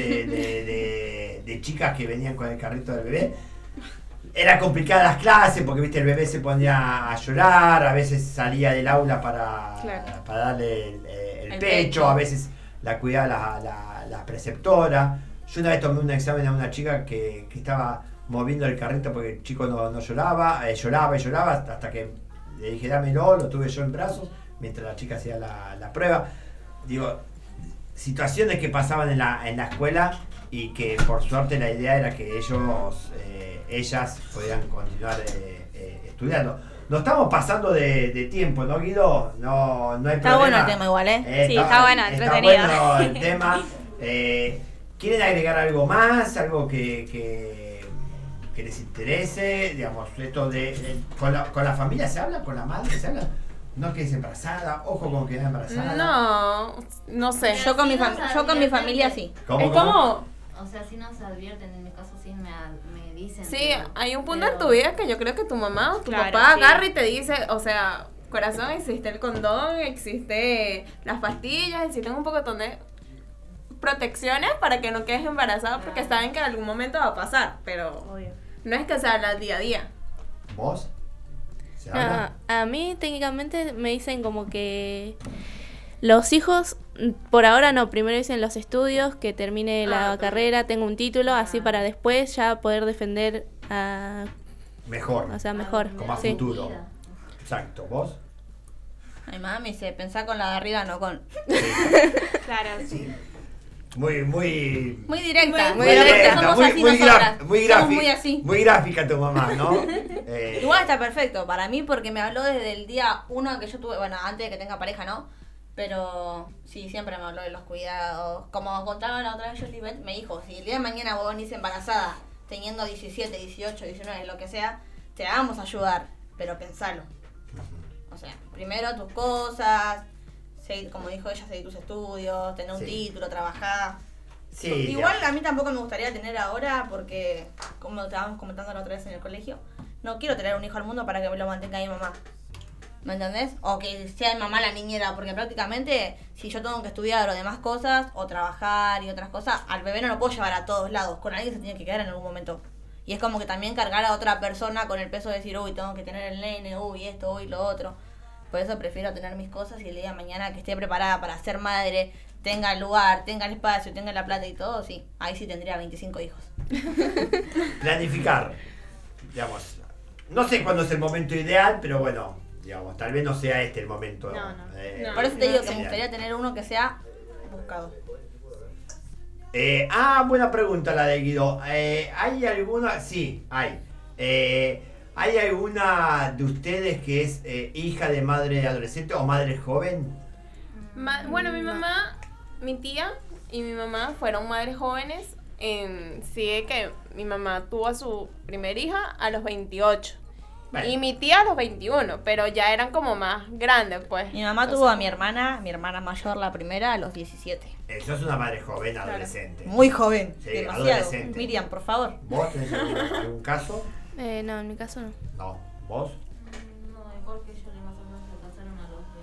de chicas que venían con el carrito del bebé. Era complicada las clases porque, viste, el bebé se ponía a llorar, a veces salía del aula para darle el pecho, a veces la cuidaba la preceptora. Yo una vez tomé un examen a una chica que estaba moviendo el carrito porque el chico no lloraba, lloraba hasta que le dije dámelo, lo tuve yo en brazos mientras la chica hacía la prueba. Digo, situaciones que pasaban en la escuela y que por suerte la idea era que ellas podían continuar estudiando. Nos estamos pasando de tiempo, ¿no, Guido? No hay problema. Está bueno el tema igual, ¿eh? Sí, está bueno, entretenido. Está bueno el tema. ¿Quieren agregar algo más? ¿Algo que les interese? Digamos, esto con la familia se habla, con la madre se habla. No quedes embarazada, ojo con quedar embarazada. No sé. Yo con mi familia sí. ¿Cómo, es como... O sea, si no se advierten, en mi caso sí me dicen. Sí, hay un punto pero- en tu vida que yo creo que tu mamá o tu Claro, papá sí. agarra y te dice, o sea, corazón, existe el condón, existe las pastillas, existen un poco de protecciones para que no quedes embarazada porque saben que en algún momento va a pasar, pero no es que se habla día a día. ¿Vos? ¿Se habla? A mí técnicamente me dicen como que los hijos, por ahora no, primero dicen los estudios, que termine la carrera, tengo un título, así para después ya poder defender a... Mejor. O sea, mejor. Con más sí. futuro. Exacto. ¿Vos? Ay, mami, se pensá con la de arriba, no con... Claro, sí. Muy directa, muy directa, somos muy, así muy, nosotras. muy Somos gráfica. muy así. Muy gráfica tu mamá, ¿no? Igual está perfecto para mí porque me habló desde el día 1 que yo tuve, bueno, antes de que tenga pareja, ¿no? Pero sí, siempre me habló de los cuidados. Como contaba la otra vez, Jolibet me dijo, si el día de mañana vos venís embarazada, teniendo 17, 18, 19, lo que sea, te vamos a ayudar, pero pensalo. O sea, primero tus cosas, seguir, como dijo ella, seguir tus estudios, tener un Sí. título, trabajar. Sí, Igual ya. a mí tampoco me gustaría tener ahora porque, como estábamos comentando la otra vez en el colegio, no quiero tener un hijo al mundo para que me lo mantenga mi mamá. ¿Me entendés? O que sea mi mamá la niñera, porque prácticamente si yo tengo que estudiar o demás cosas, o trabajar y otras cosas, al bebé no lo puedo llevar a todos lados, con alguien se tiene que quedar en algún momento. Y es como que también cargar a otra persona con el peso de decir, uy, tengo que tener el nene, uy, esto, uy, lo otro. Por eso prefiero tener mis cosas y el día de mañana que esté preparada para ser madre, tenga el lugar, tenga el espacio, tenga la plata y todo, sí, ahí sí tendría 25 hijos. Planificar. Digamos, no sé cuándo es el momento ideal, pero bueno, digamos, tal vez no sea este el momento. Por eso te digo que me ideal. gustaría tener uno que sea buscado. Buena pregunta la de Guido. ¿Hay alguna? Sí, hay. ¿Hay alguna de ustedes que es hija de madre adolescente o madre joven? Bueno, mi mamá, mi tía y mi mamá fueron madres jóvenes. Sigue que mi mamá tuvo a su primer hija a los 28 Bueno. Y mi tía a los 21, pero ya eran como más grandes, pues. Mi mamá tuvo a mi hermana mayor, la primera, a los 17. Eso es una madre joven, adolescente. Muy joven, Sí, demasiado. adolescente. Miriam, por favor. ¿Vos tenés algún caso? No, en mi caso no. No. ¿Vos? No, igual que yo, más o menos se casaron a los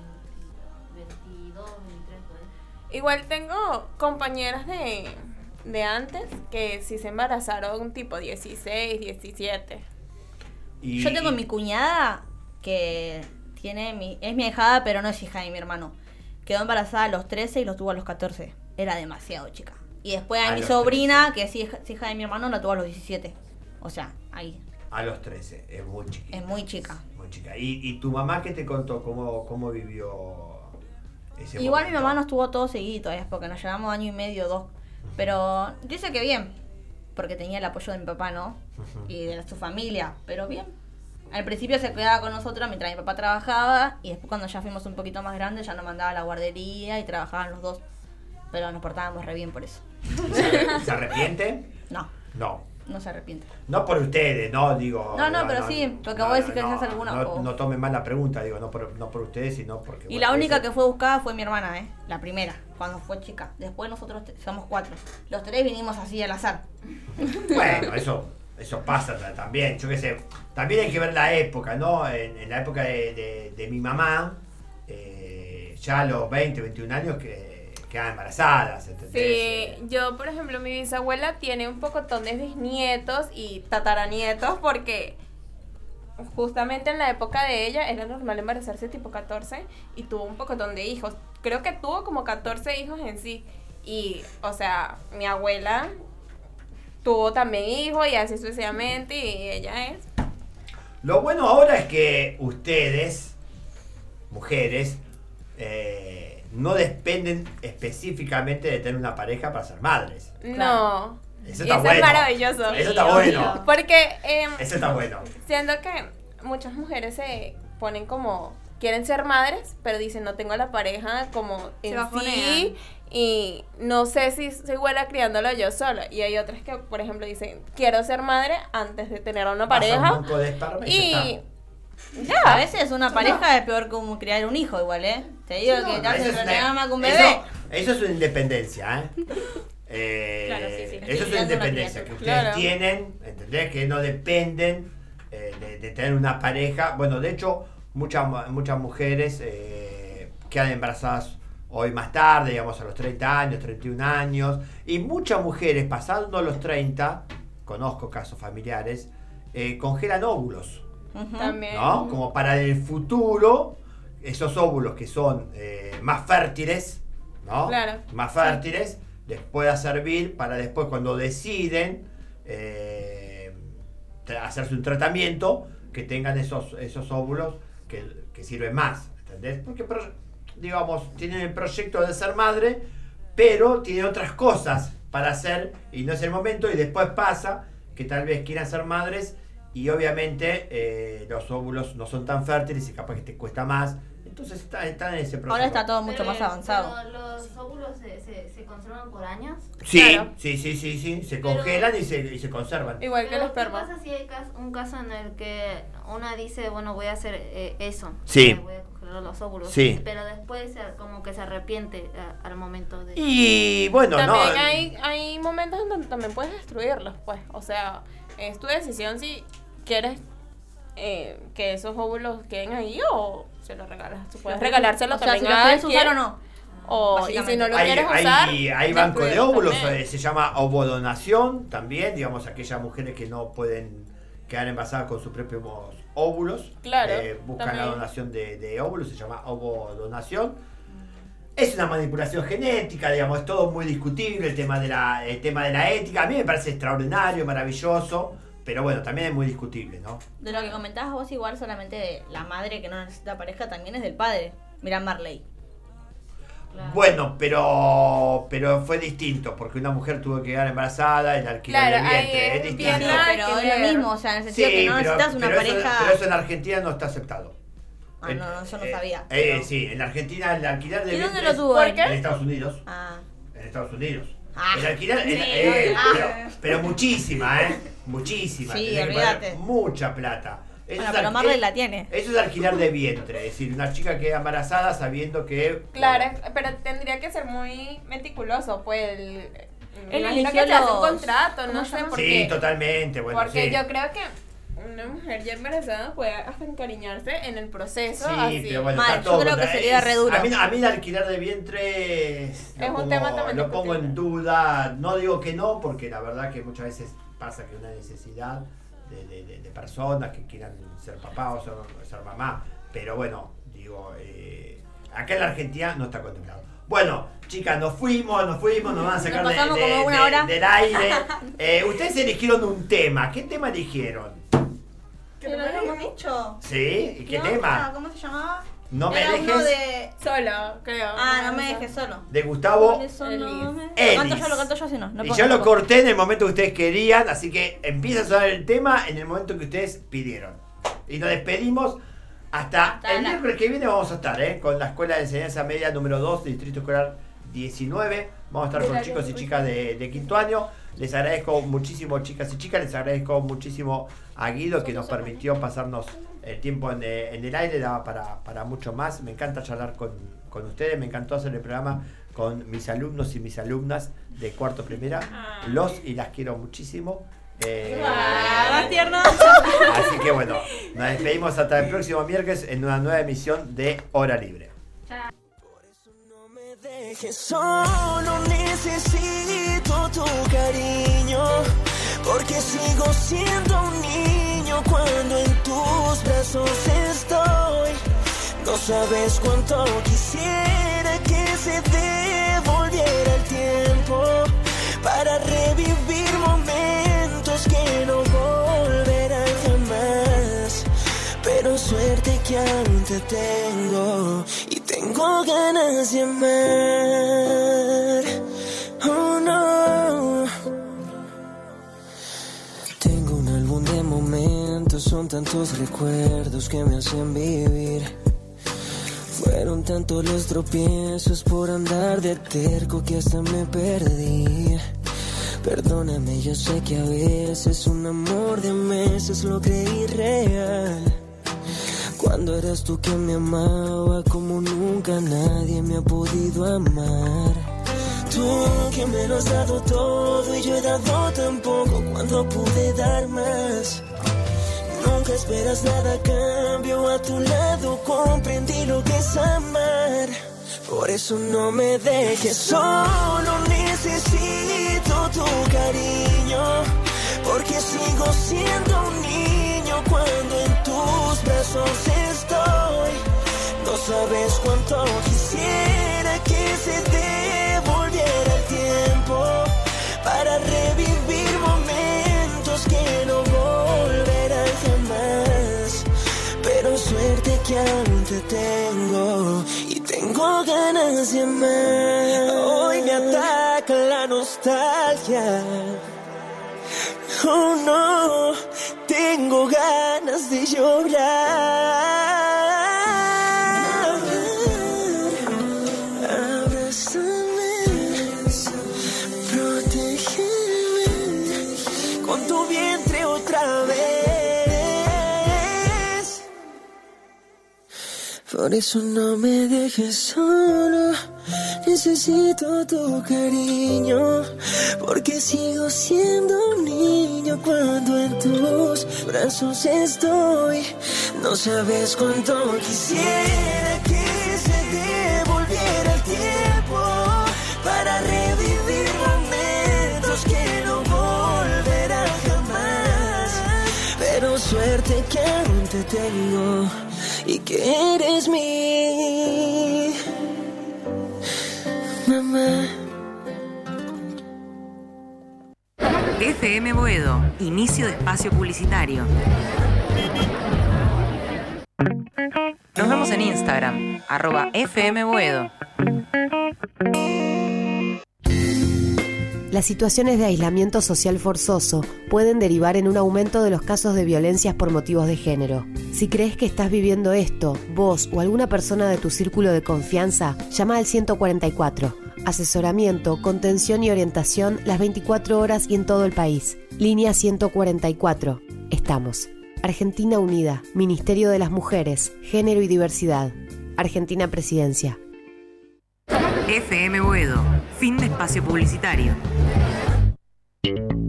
22, 23, por ahí. Igual tengo compañeras de antes que sí se embarazaron tipo 16, 17. Yo tengo mi cuñada que es mi ahijada, pero no es hija de mi hermano. Quedó embarazada a los 13 y lo tuvo a los 14. Era demasiado chica. Y después a mi sobrina, que es hija de mi hermano, la tuvo a los 17. O sea, ahí. A los 13, es muy chiquita. Es muy chica. Muy chica. ¿Y tu mamá qué te contó? ¿Cómo vivió ese Igual momento? mi mamá no estuvo todo seguido, porque nos llevamos año y medio, 2. Pero dice que bien, porque tenía el apoyo de mi papá, ¿no? Y de su familia, pero bien. Al principio se quedaba con nosotros mientras mi papá trabajaba, y después cuando ya fuimos un poquito más grandes ya nos mandaba a la guardería y trabajaban los dos. Pero nos portábamos re bien por eso. ¿Se arrepiente? No. No se arrepiente. No por ustedes, no, digo. No, pero sí, porque vos decís que haces alguna. No tomen mal la pregunta, digo, no por ustedes, sino porque. Y la única que fue buscada fue mi hermana, la primera, cuando fue chica. Después nosotros somos 4. Los 3 vinimos así al azar. Bueno, eso pasa también, yo qué sé. También hay que ver la época, ¿no? En la época de mi mamá, ya a los 20, 21 años que quedan embarazadas, ¿entendés? Sí, yo por ejemplo mi bisabuela tiene un pocotón de bisnietos y tataranietos porque justamente en la época de ella era normal embarazarse tipo 14 y tuvo un pocotón de hijos. Creo que tuvo como 14 hijos en sí y, o sea, mi abuela tuvo también hijos y así sucesivamente y ella es. Lo bueno ahora es que ustedes, mujeres, no dependen específicamente de tener una pareja para ser madres. No. Eso y está eso bueno. es maravilloso. Eso está bueno. Porque Eso está bueno. siento que muchas mujeres se ponen como quieren ser madres, pero dicen no tengo la pareja como Se en bajonean. sí y no sé si soy buena criándolo yo sola. Y hay otras que, por ejemplo, dicen quiero ser madre antes de tener a una Vas a un pareja. banco de esperma y Y ya ya. A veces una pareja es peor que criar un hijo igual, Te digo Sí, no, que te no, hace eso es entrenar una- más que un bebé. Eso es una independencia, Claro, sí, sí. Eso es una independencia que ustedes Claro. tienen, ¿entendés? Que no dependen de tener una pareja. Bueno, de hecho, muchas mujeres quedan embarazadas hoy más tarde, digamos a los 30 años, 31 años. Y muchas mujeres, pasando los 30, conozco casos familiares, congelan óvulos. También. ¿No? Como para el futuro, esos óvulos que son más fértiles, ¿no? Claro. Más fértiles, les pueda servir para después cuando deciden hacerse un tratamiento, que tengan esos óvulos que sirven más, ¿entendés? Porque, digamos, tienen el proyecto de ser madre, pero tienen otras cosas para hacer y no es el momento y después pasa que tal vez quieran ser madres y obviamente los óvulos no son tan fértiles y capaz que te cuesta más. Entonces están en ese proceso. Ahora está todo mucho más avanzado. Pero los óvulos se conservan por años. Sí, Claro. sí. Se congelan y se conservan. Igual que Pero, los ¿qué esperma. pasa si hay un caso en el que una dice, bueno, voy a hacer eso? Sí. Voy a congelar los óvulos. Sí. Pero después como que se arrepiente al momento de... Y bueno, También hay momentos en donde también puedes destruirlos, pues. O sea, es tu decisión si quieres que esos óvulos queden ahí o se los regalas. Tú puedes regalárselo O sea, también si los a quieres usar alguien, o no. O, y si no lo quieres hay, usar, hay banco de destruirlo óvulos, también. se llama ovodonación también, digamos, aquellas mujeres que no pueden quedar embarazadas con sus propios óvulos, Claro, buscan también. la donación de óvulos, se llama ovodonación. Es una manipulación genética, digamos, es todo muy discutible el tema de la ética. A mí me parece extraordinario, maravilloso, pero bueno, también es muy discutible, ¿no? De lo que comentabas vos, igual solamente de la madre que no necesita pareja, también es del padre. Mirá Marley. Bueno, pero fue distinto, porque una mujer tuvo que quedar embarazada, el alquiler Claro, del ahí vientre, es es distinto. bien Pero es lo mismo, o sea, en el sentido que no necesitas una pero pareja. pero eso en Argentina no está aceptado. Ah, no, yo no sabía. Sí, en Argentina el alquiler de ¿Y dónde vientres- lo tuvo él? En Estados Unidos. Ah. En Estados Unidos. Ah. El alquiler, Sí, pero muchísima, muchísima. Sí, Tenés que poner olvídate. mucha plata. Bueno, pero Marley la tiene. Eso es alquilar de vientre, es decir, una chica queda embarazada sabiendo que... Claro, pero tendría que ser muy meticuloso, pues Él imagino eligió que se hace un los- contrato, no ¿cómo sé se llama? por Sí, qué. totalmente, bueno, Porque sí. yo creo que una mujer ya embarazada puede hasta encariñarse en el proceso. Sí, así. pero bueno, Mal, está todo yo creo que contra- sería re duro. A mí el alquiler de vientre Es un tema también lo pongo en duda. No digo que no, porque la verdad que muchas veces pasa que una necesidad de personas que quieran ser papá o ser mamá. Pero bueno, digo, acá en la Argentina no está contemplado. Bueno, chicas, nos fuimos, nos van a sacar Nos pasamos como una hora. del aire. Ustedes eligieron un tema. ¿Qué tema eligieron? ¿Que lo habíamos dicho? ¿Sí? ¿Y qué No, tema? ¿Cómo se llamaba? No me Era uno dejes... de... Solo, creo. Ah, no me dejes solo. De Gustavo Por eso no me- Ellis. Lo canto yo, si no. Y yo lo corté en el momento que ustedes querían, así que empieza a sonar el tema en el momento que ustedes pidieron. Y nos despedimos hasta el miércoles que viene. Vamos a estar con la Escuela de Enseñanza Media número 2, Distrito Escolar 19. Vamos a estar con chicos y chicas de quinto año. Les agradezco muchísimo, chicas y chicas. Les agradezco muchísimo a Guido, que nos permitió pasarnos el tiempo en el aire. Daba para mucho más. Me encanta charlar con ustedes. Me encantó hacer el programa con mis alumnos y mis alumnas de cuarto primera. Los y las quiero muchísimo. Más tierno. Así que bueno, nos despedimos hasta el próximo miércoles en una nueva emisión de Hora Libre. Que solo necesito tu cariño, porque sigo siendo un niño cuando en tus brazos estoy. No sabes cuánto quisiera que se devolviera el tiempo para revivir momentos que no volverán jamás. Pero suerte que aún te tengo y tengo ganas de amar. Oh no. Tengo un álbum de momentos, son tantos recuerdos que me hacen vivir. Fueron tantos los tropiezos por andar de terco que hasta me perdí. Perdóname, yo sé que a veces un amor de meses lo creí real. Cuando eras tú quien me amaba como nunca nadie me ha podido amar. Tú que me lo has dado todo y yo he dado tan poco cuando pude dar más. Nunca esperas nada a cambio, a tu lado comprendí lo que es amar. Por eso no me dejes solo, necesito tu cariño, porque sigo siendo un niño cuando en tus brazos estoy. No sabes cuánto quisiera que se devolviera el tiempo para revivir momentos que no volverán jamás. Pero suerte que aún te tengo y tengo ganas de amar. Hoy me ataca la nostalgia. Oh no, tengo ganas de llorar. Abrázame, protégeme con tu vientre otra vez. Por eso no me dejes solo, necesito tu cariño, porque sigo siendo un niño cuando en tus brazos estoy. No sabes cuánto quisiera que se devolviera el tiempo para revivir momentos que no volverán jamás. Pero suerte que aún te tengo y que eres mi mamá. FM Boedo, inicio de espacio publicitario. Nos vemos en Instagram, @FM Boedo. Las situaciones de aislamiento social forzoso pueden derivar en un aumento de los casos de violencias por motivos de género. Si crees que estás viviendo esto, vos o alguna persona de tu círculo de confianza, llama al 144. Asesoramiento, contención y orientación las 24 horas y en todo el país. Línea 144. Estamos. Argentina Unida, Ministerio de las Mujeres, Género y Diversidad. Argentina Presidencia. FM Boedo, fin de espacio publicitario.